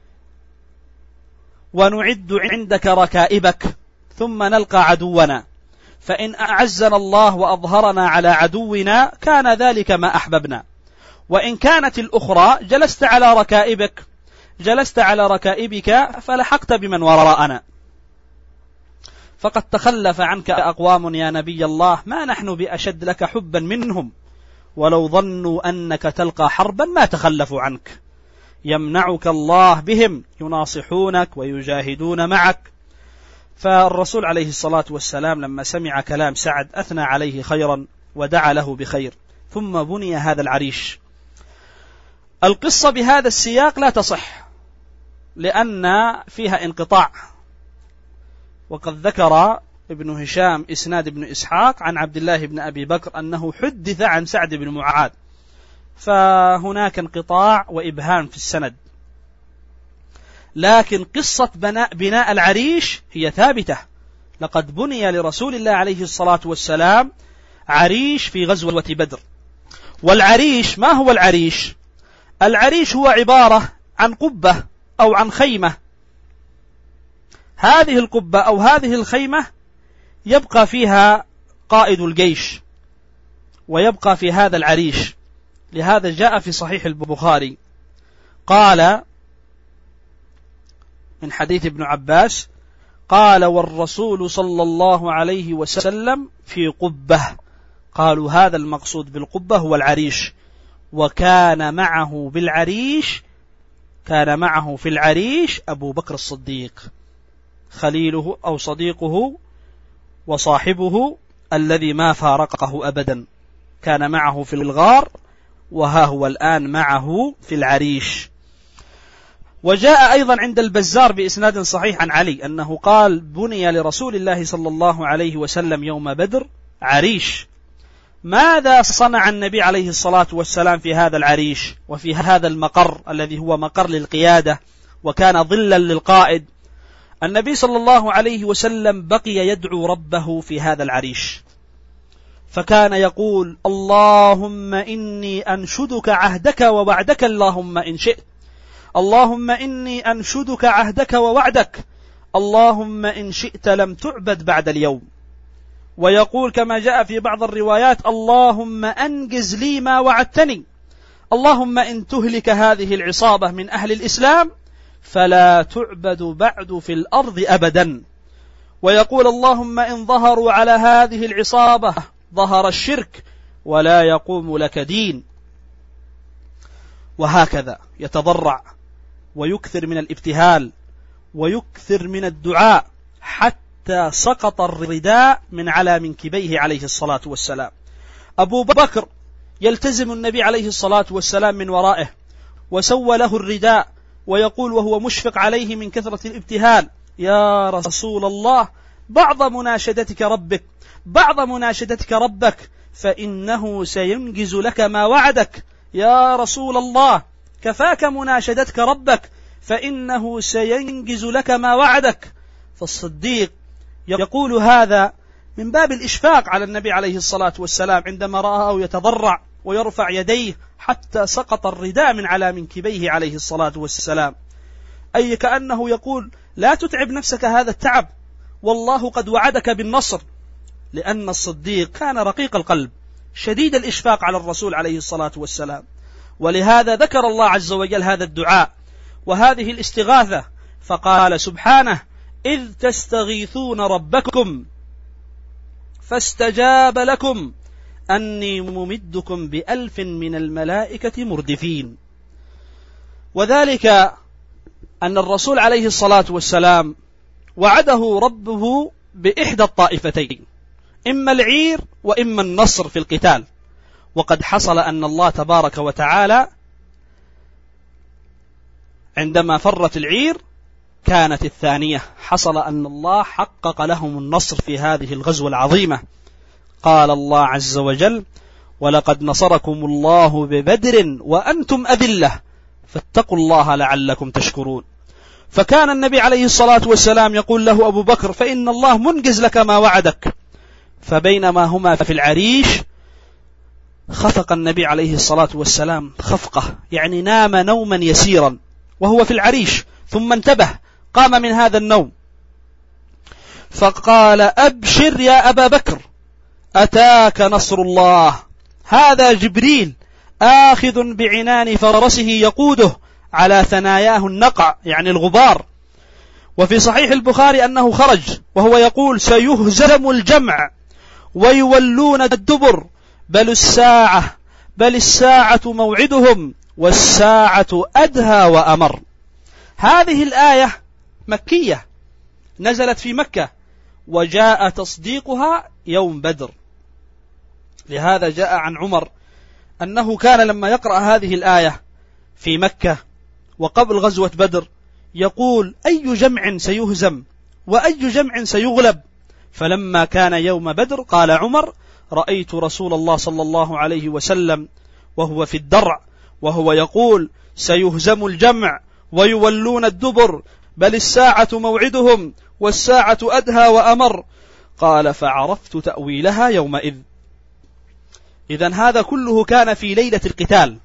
ونعد عندك ركائبك ثم نلقى عدونا، فإن أعزنا الله وأظهرنا على عدونا كان ذلك ما أحببنا، وإن كانت الأخرى جلست على ركائبك فلحقت بمن وراءنا. فقد تخلف عنك أقوام يا نبي الله ما نحن بأشد لك حبا منهم، ولو ظنوا أنك تلقى حربا ما تخلفوا عنك، يمنعك الله بهم يناصحونك ويجاهدون معك. فالرسول عليه الصلاة والسلام لما سمع كلام سعد أثنى عليه خيرا ودعا له بخير، ثم بني هذا العريش. القصة بهذا السياق لا تصح لأن فيها انقطاع، وقد ذكر ابن هشام إسناد ابن إسحاق عن عبد الله بن أبي بكر أنه حدث عن سعد بن معاذ، فهناك انقطاع وإبهام في السند. لكن قصة بناء العريش هي ثابتة، لقد بني لرسول الله عليه الصلاة والسلام عريش في غزوة بدر. والعريش ما هو العريش؟ العريش هو عبارة عن قبة أو عن خيمة، هذه القبة أو هذه الخيمة يبقى فيها قائد الجيش ويبقى في هذا العريش. لهذا جاء في صحيح البخاري قال من حديث ابن عباس قال: والرسول صلى الله عليه وسلم في قبة. قالوا هذا المقصود بالقبة هو العريش، وكان معه في العريش أبو بكر الصديق خليله أو صديقه وصاحبه الذي ما فارقه أبدا، كان معه في الغار وها هو الآن معه في العريش. وجاء أيضا عند البزار بإسناد صحيح عن علي أنه قال: بني لرسول الله صلى الله عليه وسلم يوم بدر عريش. ماذا صنع النبي عليه الصلاة والسلام في هذا العريش وفي هذا المقر الذي هو مقر للقيادة وكان ظلا للقائد. النبي صلى الله عليه وسلم بقي يدعو ربه في هذا العريش، فكان يقول: اللهم إني أنشدك عهدك ووعدك اللهم إن شئت، اللهم إني أنشدك عهدك ووعدك، اللهم إن شئت لم تعبد بعد اليوم. ويقول كما جاء في بعض الروايات: اللهم أنجز لي ما وعدتني، اللهم إن تهلك هذه العصابة من أهل الإسلام فلا تعبد بعد في الأرض أبدا. ويقول: اللهم إن ظهروا على هذه العصابة ظهر الشرك ولا يقوم لك دين. وهكذا يتضرع ويكثر من الابتهال ويكثر من الدعاء حتى سقط الرداء من على منكبيه عليه الصلاة والسلام. أبو بكر يلتزم النبي عليه الصلاة والسلام من ورائه، وسوى له الرداء، ويقول وهو مشفق عليه من كثرة الابتهال: يا رسول الله، بعض مناشدتك ربك فإنه سينجز لك ما وعدك. يا رسول الله، كفاك مناشدتك ربك فإنه سينجز لك ما وعدك. فالصديق يقول هذا من باب الإشفاق على النبي عليه الصلاة والسلام عندما رآه يتضرع ويرفع يديه حتى سقط الرداء من على منكبيه عليه الصلاة والسلام، أي كأنه يقول: لا تتعب نفسك هذا التعب، والله قد وعدك بالنصر. لأن الصديق كان رقيق القلب شديد الإشفاق على الرسول عليه الصلاة والسلام، ولهذا ذكر الله عز وجل هذا الدعاء وهذه الاستغاثة، فقال سبحانه: إذ تستغيثون ربكم فاستجاب لكم أني ممدكم ب1000 من الملائكة مردفين. وذلك أن الرسول عليه الصلاة والسلام وعده ربه بإحدى الطائفتين، إما العير وإما النصر في القتال. وقد حصل أن الله تبارك وتعالى عندما فرت العير كانت الثانية، حصل أن الله حقق لهم النصر في هذه الغزوة العظيمة. قال الله عز وجل: ولقد نصركم الله ببدر وأنتم أذلة فاتقوا الله لعلكم تشكرون. فكان النبي عليه الصلاة والسلام يقول له أبو بكر: فإن الله منجز لك ما وعدك. فبينما هما في العريش خفق النبي عليه الصلاة والسلام خفقة، يعني نام نوما يسيرا وهو في العريش، ثم انتبه، قام من هذا النوم فقال: أبشر يا أبا بكر، أتاك نصر الله، هذا جبريل آخذ بعنان فرسه يقوده على ثناياه النقع، يعني الغبار. وفي صحيح البخاري أنه خرج وهو يقول: سيهزم الجمع ويولون الدبر، بل الساعة موعدهم والساعة أدهى وأمر. هذه الآية مكية نزلت في مكة، وجاء تصديقها يوم بدر. لهذا جاء عن عمر أنه كان لما يقرأ هذه الآية في مكة وقبل غزوة بدر يقول: أي جمع سيهزم وأي جمع سيغلب. فلما كان يوم بدر قال عمر: رأيت رسول الله صلى الله عليه وسلم وهو في الدرع وهو يقول: سيهزم الجمع ويولون الدبر، بل الساعة موعدهم والساعة أدهى وأمر. قال: فعرفت تأويلها يومئذ. إذن هذا كله كان في ليلة القتال.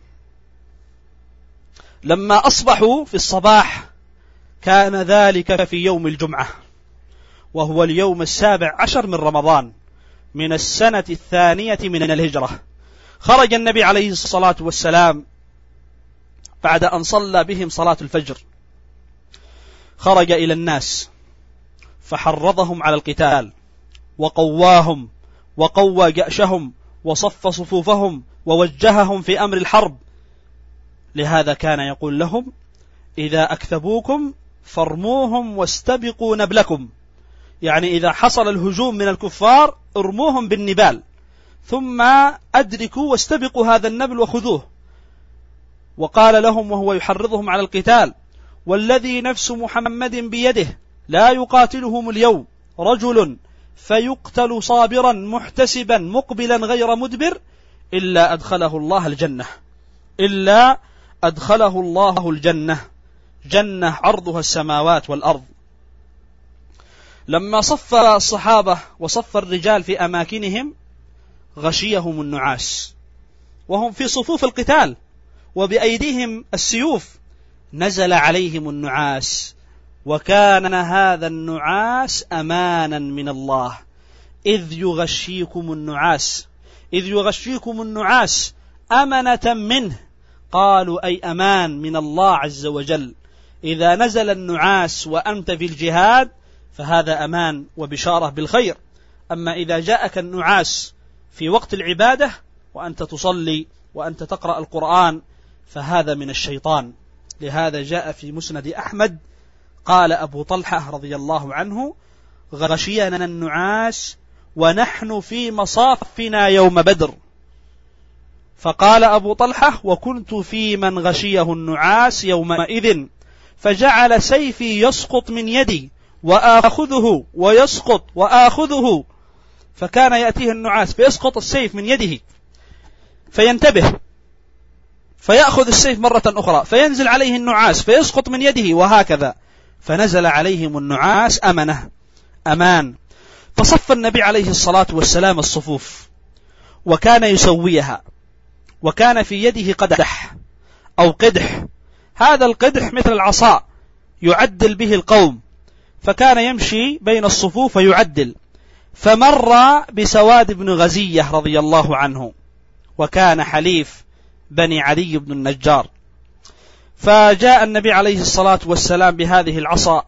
لما أصبحوا في الصباح كان ذلك في يوم الجمعة، وهو اليوم 17 من رمضان من السنة 2 من الهجرة. خرج النبي عليه الصلاة والسلام بعد أن صلى بهم صلاة الفجر، خرج إلى الناس فحرضهم على القتال وقواهم وقوى جأشهم وصف صفوفهم ووجههم في أمر الحرب. لهذا كان يقول لهم: إذا أكثبوكم فارموهم واستبقوا نبلكم، يعني إذا حصل الهجوم من الكفار ارموهم بالنبال ثم أدركوا واستبقوا هذا النبل وخذوه. وقال لهم وهو يحرضهم على القتال: والذي نفس محمد بيده لا يقاتلهم اليوم رجل فيقتل صابرا محتسبا مقبلا غير مدبر إلا أدخله الله الجنة. جنة عرضها السماوات والأرض. لما صف الصحابة وصف الرجال في أماكنهم غشيهم النعاس وهم في صفوف القتال وبأيديهم السيوف، نزل عليهم النعاس، وكان هذا النعاس أمانا من الله، إذ يغشيكم النعاس أمنة منه. قالوا أي أمان من الله عز وجل. إذا نزل النعاس وأنت في الجهاد فهذا أمان وبشارة بالخير. أما إذا جاءك النعاس في وقت العبادة وأنت تصلي وأنت تقرأ القرآن فهذا من الشيطان. لهذا جاء في مسند أحمد قال أبو طلحة رضي الله عنه: غشينا النعاس ونحن في مصافنا يوم بدر. فقال أبو طلحة: وكنت في من غشيه النعاس يومئذ، فجعل سيفي يسقط من يدي وآخذه ويسقط وآخذه، فكان يأتيه النعاس فيسقط السيف من يده فينتبه فيأخذ السيف مرة أخرى، فينزل عليه النعاس فيسقط من يده، وهكذا. فنزل عليهم النعاس أمان. فصف النبي عليه الصلاة والسلام الصفوف وكان يسويها، وكان في يده قدح أو قدح. هذا القدح مثل العصا يعدل به القوم، فكان يمشي بين الصفوف ويعدل. فمر بسواد بن غزية رضي الله عنه، وكان حليف بني عدي بن النجار، فجاء النبي عليه الصلاة والسلام بهذه العصا،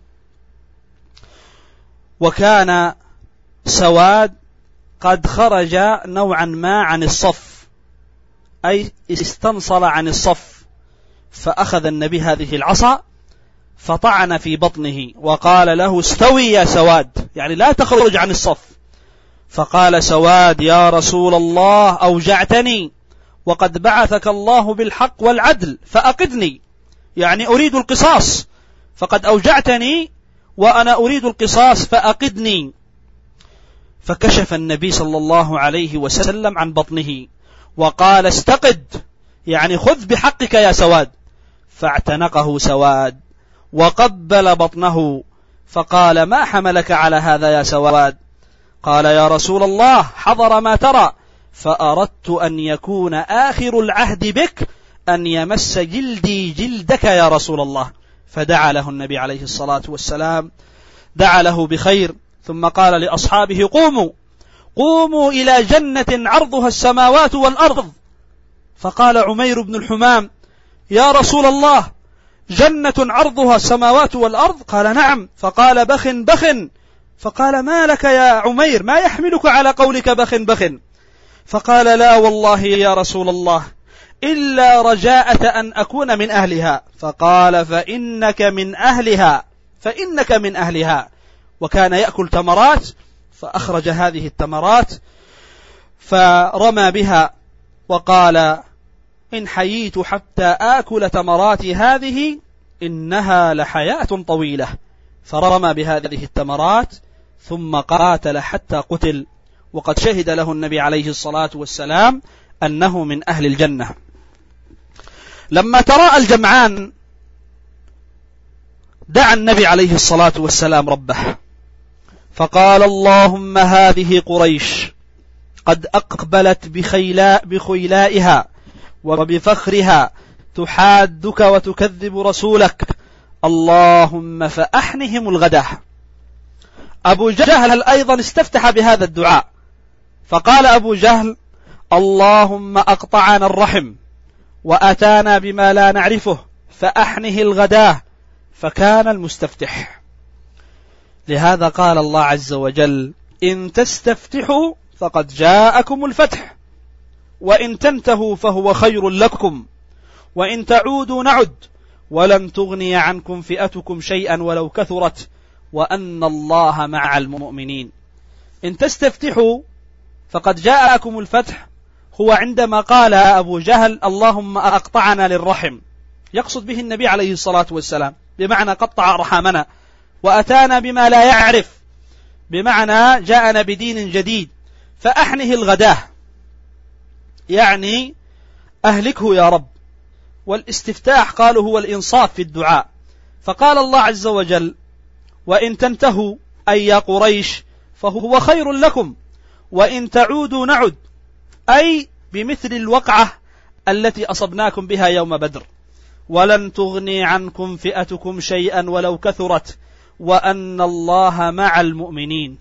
وكان سواد قد خرج نوعا ما عن الصف، أي استنصل عن الصف. فأخذ النبي هذه العصا فطعن في بطنه وقال له: استوي يا سواد، يعني لا تخرج عن الصف. فقال سواد: يا رسول الله أوجعتني، وقد بعثك الله بالحق والعدل فأقدني، يعني أريد القصاص، فقد أوجعتني وأنا أريد القصاص فأقدني. فكشف النبي صلى الله عليه وسلم عن بطنه وقال: استقد، يعني خذ بحقك يا سواد. فاعتنقه سواد وقبل بطنه فقال: ما حملك على هذا يا سواد؟ قال: يا رسول الله حضر ما ترى، فأردت أن يكون آخر العهد بك أن يمس جلدي جلدك يا رسول الله. فدعا له النبي عليه الصلاة والسلام، دعا له بخير، ثم قال لأصحابه: قوموا إلى جنة عرضها السماوات والأرض. فقال عمير بن الحمام: يا رسول الله، جنة عرضها السماوات والأرض؟ قال: نعم. فقال: بخ. فقال: ما لك يا عمير، ما يحملك على قولك بخ؟ فقال: لا والله يا رسول الله، إلا رجاءة أن أكون من أهلها. فقال: فإنك من أهلها. وكان يأكل تمرات، فأخرج هذه التمرات فرمى بها وقال: إن حييت حتى آكل تمرات هذه إنها لحياة طويلة. فرمى بهذه التمرات ثم قاتل حتى قتل، وقد شهد له النبي عليه الصلاة والسلام أنه من أهل الجنة. لما تراءى الجمعان دعا النبي عليه الصلاة والسلام ربه فقال: اللهم هذه قريش قد أقبلت بخيلائها وبفخرها تحادك وتكذب رسولك، اللهم فأحنهم الغداة. أبو جهل أيضا استفتح بهذا الدعاء، فقال أبو جهل: اللهم أقطعنا الرحم وأتانا بما لا نعرفه فأحنه الغداة. فكان المستفتح. لهذا قال الله عز وجل: إن تستفتحوا فقد جاءكم الفتح، وإن تنتهوا فهو خير لكم، وإن تعودوا نعد، ولن تغني عنكم فئتكم شيئا ولو كثرت، وأن الله مع المؤمنين. إن تستفتحوا فقد جاءكم الفتح هو عندما قال أبو جهل: اللهم أقطعنا للرحم، يقصد به النبي عليه الصلاة والسلام، بمعنى قطع أرحامنا، وأتانا بما لا يعرف، بمعنى جاءنا بدين جديد، فأحنه الغداه، يعني أهلكه يا رب، والاستفتاح قالوا هو الإنصاف في الدعاء. فقال الله عز وجل: وإن تنتهوا أي يا قريش فهو خير لكم وإن تعودوا نعد، أي بمثل الوقعة التي أصبناكم بها يوم بدر، ولن تغني عنكم فئتكم شيئا ولو كثرت وأن الله مع المؤمنين،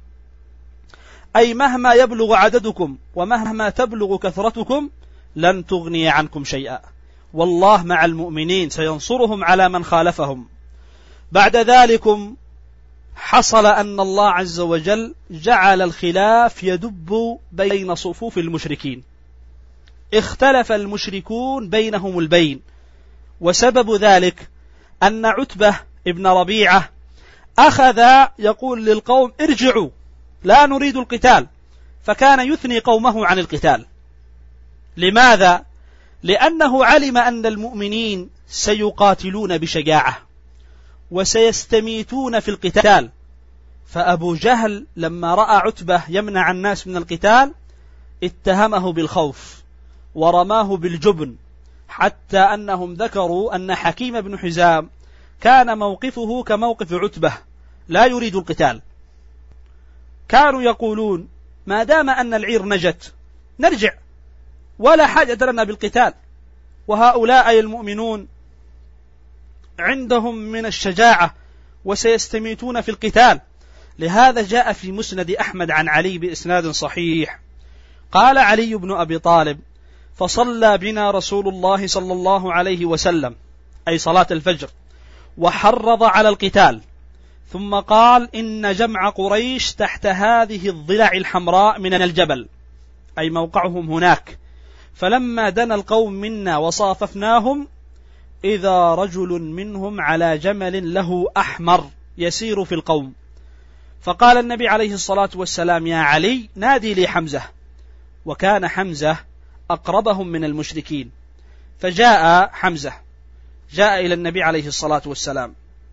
أي مهما يبلغ عددكم ومهما تبلغ كثرتكم لن تغني عنكم شيئا، والله مع المؤمنين سينصرهم على من خالفهم. بعد ذلكم حصل أن الله عز وجل جعل الخلاف يدب بين صفوف المشركين، اختلف المشركون بينهم البين، وسبب ذلك أن عتبة ابن ربيعة أخذ يقول للقوم: ارجعوا لا نريد القتال، فكان يثني قومه عن القتال. لماذا؟ لأنه علم أن المؤمنين سيقاتلون بشجاعة وسيستميتون في القتال. فأبو جهل لما رأى عتبة يمنع الناس من القتال اتهمه بالخوف ورماه بالجبن، حتى أنهم ذكروا أن حكيم بن حزام كان موقفه كموقف عتبة لا يريد القتال. كانوا يقولون: ما دام أن العير نجت نرجع ولا حاجة لنا بالقتال، وهؤلاء أي المؤمنون عندهم من الشجاعة وسيستميتون في القتال. لهذا جاء في مسند أحمد عن علي بإسناد صحيح قال علي بن أبي طالب: فصلى بنا رسول الله صلى الله عليه وسلم، أي صلاة الفجر، وحرض على القتال، ثم قال: إن جمع قريش تحت هذه الضلع الحمراء من الجبل، أي موقعهم هناك، فلما دنا القوم منا وصاففناهم إذا رجل منهم على جمل له أحمر يسير في القوم، فقال النبي عليه الصلاة والسلام: يا علي نادي لي حمزة، وكان حمزة أقربهم من المشركين، فجاء حمزة جاء إلى النبي عليه الصلاة والسلام،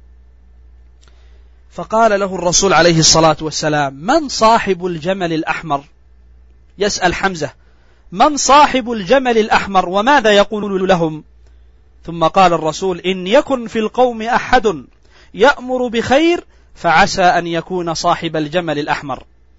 فقال له الرسول عليه الصلاة والسلام: من صاحب الجمل الأحمر؟ يسأل حمزة: من صاحب الجمل الأحمر وماذا يقول لهم؟ ثم قال الرسول: إن يكن في القوم أحد يأمر بخير فعسى أن يكون صاحب الجمل الأحمر.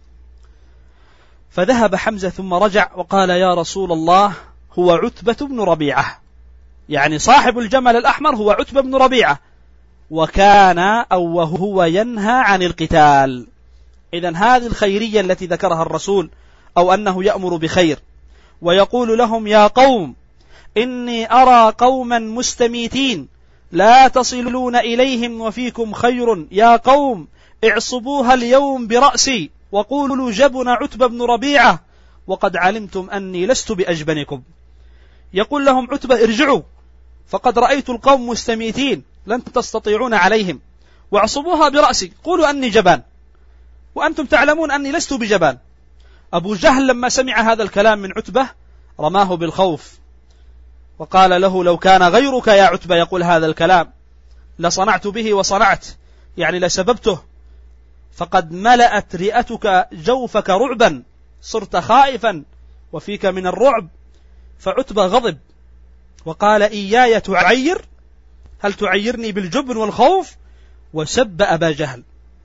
فذهب حمزة ثم رجع وقال: يا رسول الله، هو عتبة بن ربيعة، يعني صاحب الجمل الأحمر هو عتبة بن ربيعة، وكان أو وهو ينهى عن القتال. إذن هذه الخيرية التي ذكرها الرسول، أو أنه يأمر بخير ويقول لهم: يا قوم إني أرى قوما مستميتين لا تصلون إليهم وفيكم خير، يا قوم اعصبوها اليوم برأسي وقولوا جبن عتبة بن ربيعة وقد علمتم أني لست بأجبنكم. يقول لهم عتبة: ارجعوا، فقد رأيت القوم مستميتين لن تستطيعون عليهم، واعصبوها برأسي، قولوا أني جبان وأنتم تعلمون أني لست بجبان. أبو جهل لما سمع هذا الكلام من عتبة رماه بالخوف وقال له: لو كان غيرك يا عتبة يقول هذا الكلام لصنعت به وصنعت، يعني لسببته، فقد ملأت رئتك جوفك رعبا، صرت خائفا وفيك من الرعب. فعتبة غضب وقال: إياي تعير؟ هل تعيرني بالجبن والخوف؟ وسب أبا جهل.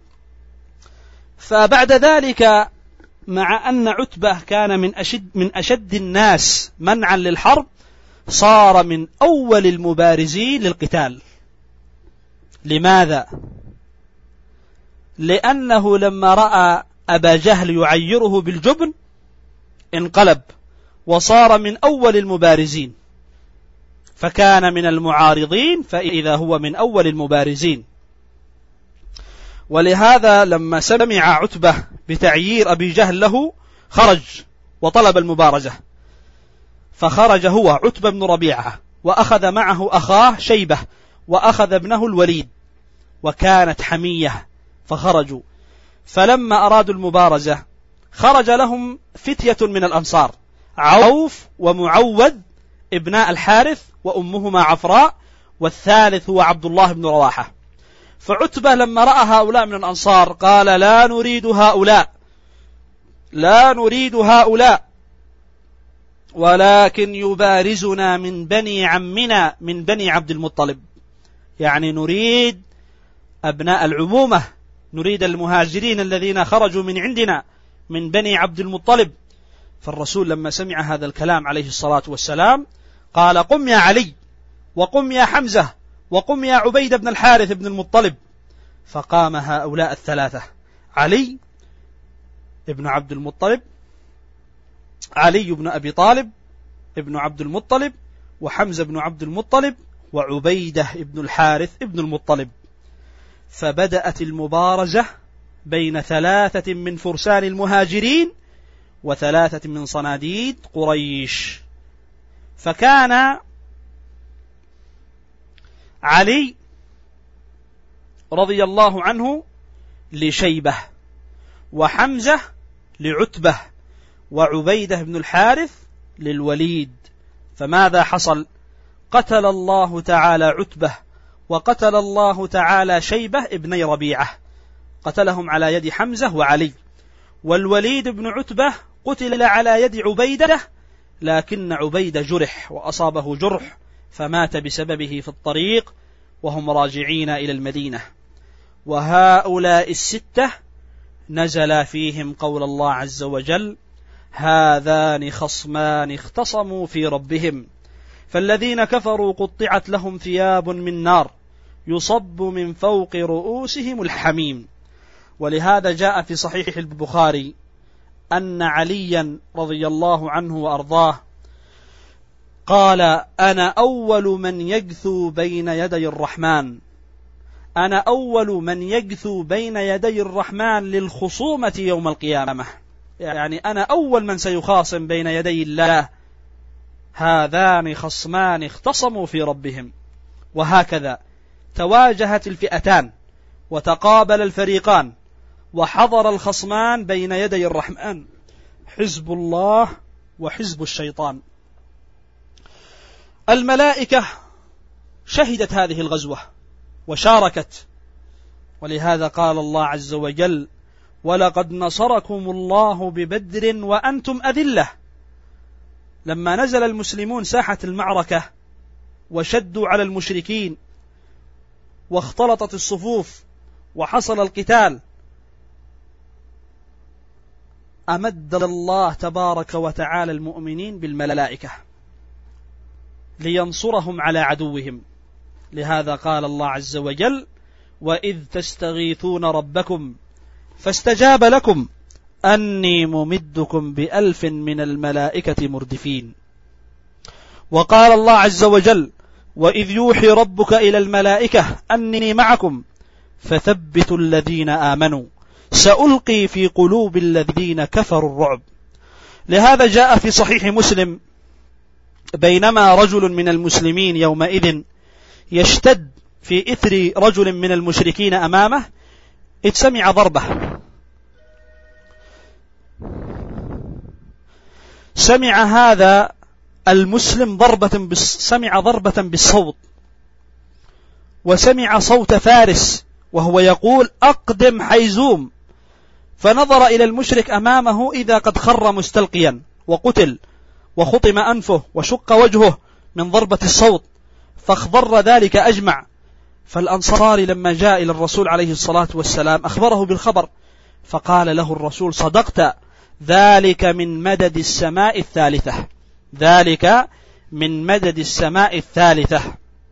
فبعد ذلك مع أن عتبة كان من أشد الناس منعا للحرب، صار من أول المبارزين للقتال. لماذا؟ لأنه لما رأى أبا جهل يعيره بالجبن انقلب وصار من أول المبارزين، فكان من المعارضين فإذا هو من أول المبارزين. ولهذا لما سمع عتبة بتعيير أبي جهل له خرج وطلب المبارزة، فخرج هو عتبة بن ربيعة وأخذ معه أخاه شيبة وأخذ ابنه الوليد، وكانت حمية فخرجوا. فلما أرادوا المبارزة خرج لهم فتية من الأنصار، عوف ومعوذ ابناء الحارث وأمهما عفراء، والثالث هو عبد الله بن رواحة. فعتبة لما رأى هؤلاء من الأنصار قال: لا نريد هؤلاء، لا نريد هؤلاء، ولكن يبارزنا من بني عمنا من بني عبد المطلب، يعني نريد أبناء العمومة، نريد المهاجرين الذين خرجوا من عندنا من بني عبد المطلب. فالرسول لما سمع هذا الكلام عليه الصلاة والسلام قال: قم يا علي، وقم يا حمزة، وقم يا عبيد بن الحارث بن المطلب. فقام هؤلاء الثلاثة: علي ابن عبد المطلب، علي بن أبي طالب ابن عبد المطلب، وحمزة بن عبد المطلب، وعبيدة ابن الحارث ابن المطلب. فبدأت المبارزة بين 3 من فرسان المهاجرين و3 من صناديد قريش. فكان علي رضي الله عنه لشيبة، وحمزة لعتبة، وعبيدة بن الحارث للوليد. فماذا حصل؟ قتل الله تعالى عتبة، وقتل الله تعالى شيبة ابني ربيعة، قتلهم على يد حمزة وعلي. والوليد بن عتبة قتل على يد عبيدة، لكن عبيدة جرح وأصابه جرح فمات بسببه في الطريق وهم راجعين إلى المدينة. وهؤلاء 6 نزل فيهم قول الله عز وجل: هذان خصمان اختصموا في ربهم فالذين كفروا قطعت لهم ثياب من نار يصب من فوق رؤوسهم الحميم. ولهذا جاء في صحيح البخاري أن عليا رضي الله عنه وأرضاه قال: أنا أول من يجثو بين يدي الرحمن، أنا أول من يجثو بين يدي الرحمن للخصومة يوم القيامة، يعني أنا أول من سيخاصم بين يدي الله. هذان خصمان اختصموا في ربهم. وهكذا تواجهت الفئتان وتقابل الفريقان وحضر الخصمان بين يدي الرحمن، حزب الله وحزب الشيطان. الملائكة شهدت هذه الغزوة وشاركت، ولهذا قال الله عز وجل: ولقد نصركم الله ببدر وأنتم أذلة. لما نزل المسلمون ساحة المعركة وشدوا على المشركين واختلطت الصفوف وحصل القتال، أمد الله تبارك وتعالى المؤمنين بالملائكة لينصرهم على عدوهم. لهذا قال الله عز وجل: وإذ تستغيثون ربكم فاستجاب لكم أني ممدكم ب1000 من الملائكة مردفين. وقال الله عز وجل: وإذ يوحي ربك إلى الملائكة أني معكم فثبتوا الذين آمنوا سألقي في قلوب الذين كفروا الرعب. لهذا جاء في صحيح مسلم: بينما رجل من المسلمين يومئذ يشتد في إثر رجل من المشركين أمامه، إذ سمع ضربة، سمع هذا المسلم سمع ضربة بالصوت، وسمع صوت فارس وهو يقول: أقدم حيزوم. فنظر إلى المشرك أمامه إذا قد خر مستلقيا وقتل وخطم أنفه وشق وجهه من ضربة الصوت، فاخضر ذلك أجمع. فالأنصاري لما جاء إلى الرسول عليه الصلاة والسلام أخبره بالخبر، فقال له الرسول: صدقت، ذلك من مدد السماء الثالثة، ذلك من مدد السماء الثالثة.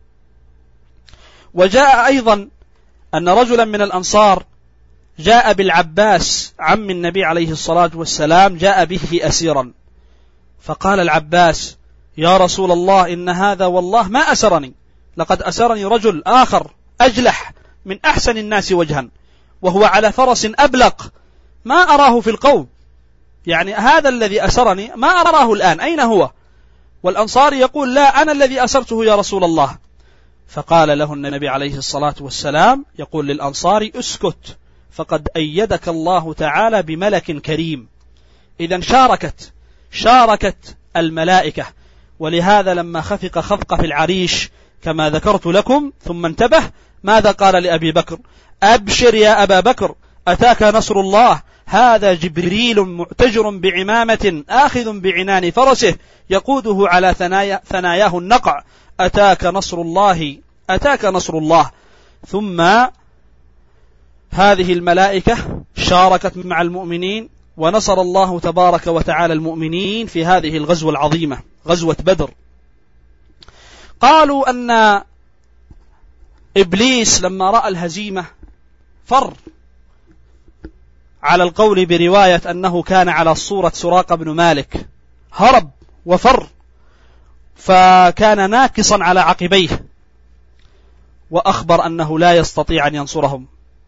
وجاء أيضا أن رجلا من الأنصار جاء بالعباس عم النبي عليه الصلاة والسلام، جاء به أسيرا، فقال العباس: يا رسول الله، إن هذا والله ما أسرني، لقد أسرني رجل آخر أجلح من أحسن الناس وجها وهو على فرس أبلق ما أراه في القوم، يعني هذا الذي أسرني ما أراه الآن، أين هو؟ والأنصار يقول: لا، أنا الذي أسرته يا رسول الله. فقال له النبي عليه الصلاة والسلام يقول للأنصار: اسكت، فقد أيدك الله تعالى بملك كريم. إذن شاركت الملائكة. ولهذا لما خفق خفق في العريش كما ذكرت لكم ثم انتبه، ماذا قال لأبي بكر؟ أبشر يا أبا بكر، أتاك نصر الله، هذا جبريل معتجر بعمامة آخذ بعنان فرسه يقوده على ثناياه النقع، أتاك نصر الله أتاك نصر الله. ثم هذه الملائكة شاركت مع المؤمنين، ونصر الله تبارك وتعالى المؤمنين في هذه الغزوة العظيمة، غزوة بدر. قالوا أن إبليس لما رأى الهزيمة فر، على القول برواية أنه كان على صورة سراقة بن مالك، هرب وفر، فكان ناكصا على عقبيه، وأخبر أنه لا يستطيع أن ينصرهم،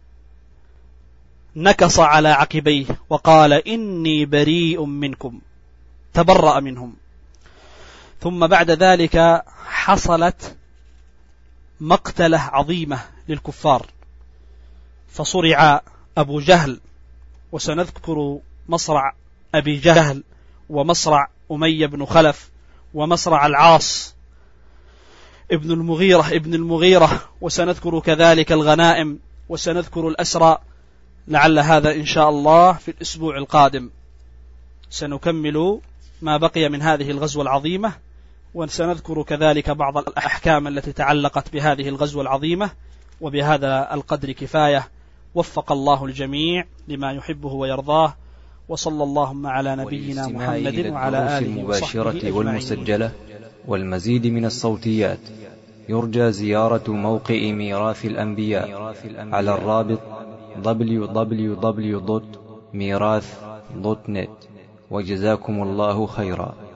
نكص على عقبيه وقال إني بريء منكم، تبرأ منهم. ثم بعد ذلك حصلت مقتلة عظيمة للكفار، فصرع أبو جهل، وسنذكر مصرع أبي جهل ومصرع أمية بن خلف ومصرع العاص ابن المغيرة، وسنذكر كذلك الغنائم، وسنذكر الأسرى. لعل هذا إن شاء الله في الأسبوع القادم سنكمل ما بقي من هذه الغزوة العظيمة، وسنذكر كذلك بعض الأحكام التي تعلقت بهذه الغزوة العظيمة. وبهذا القدر كفاية، وفق الله الجميع لما يحبه ويرضاه، وصلى اللهم على نبينا محمد وعلى آله وصحبه أجمعين. والمسجلة والمزيد من الصوتيات يرجى زيارة موقع ميراث الأنبياء على الرابط www.mirath.net. وجزاكم الله خيرا.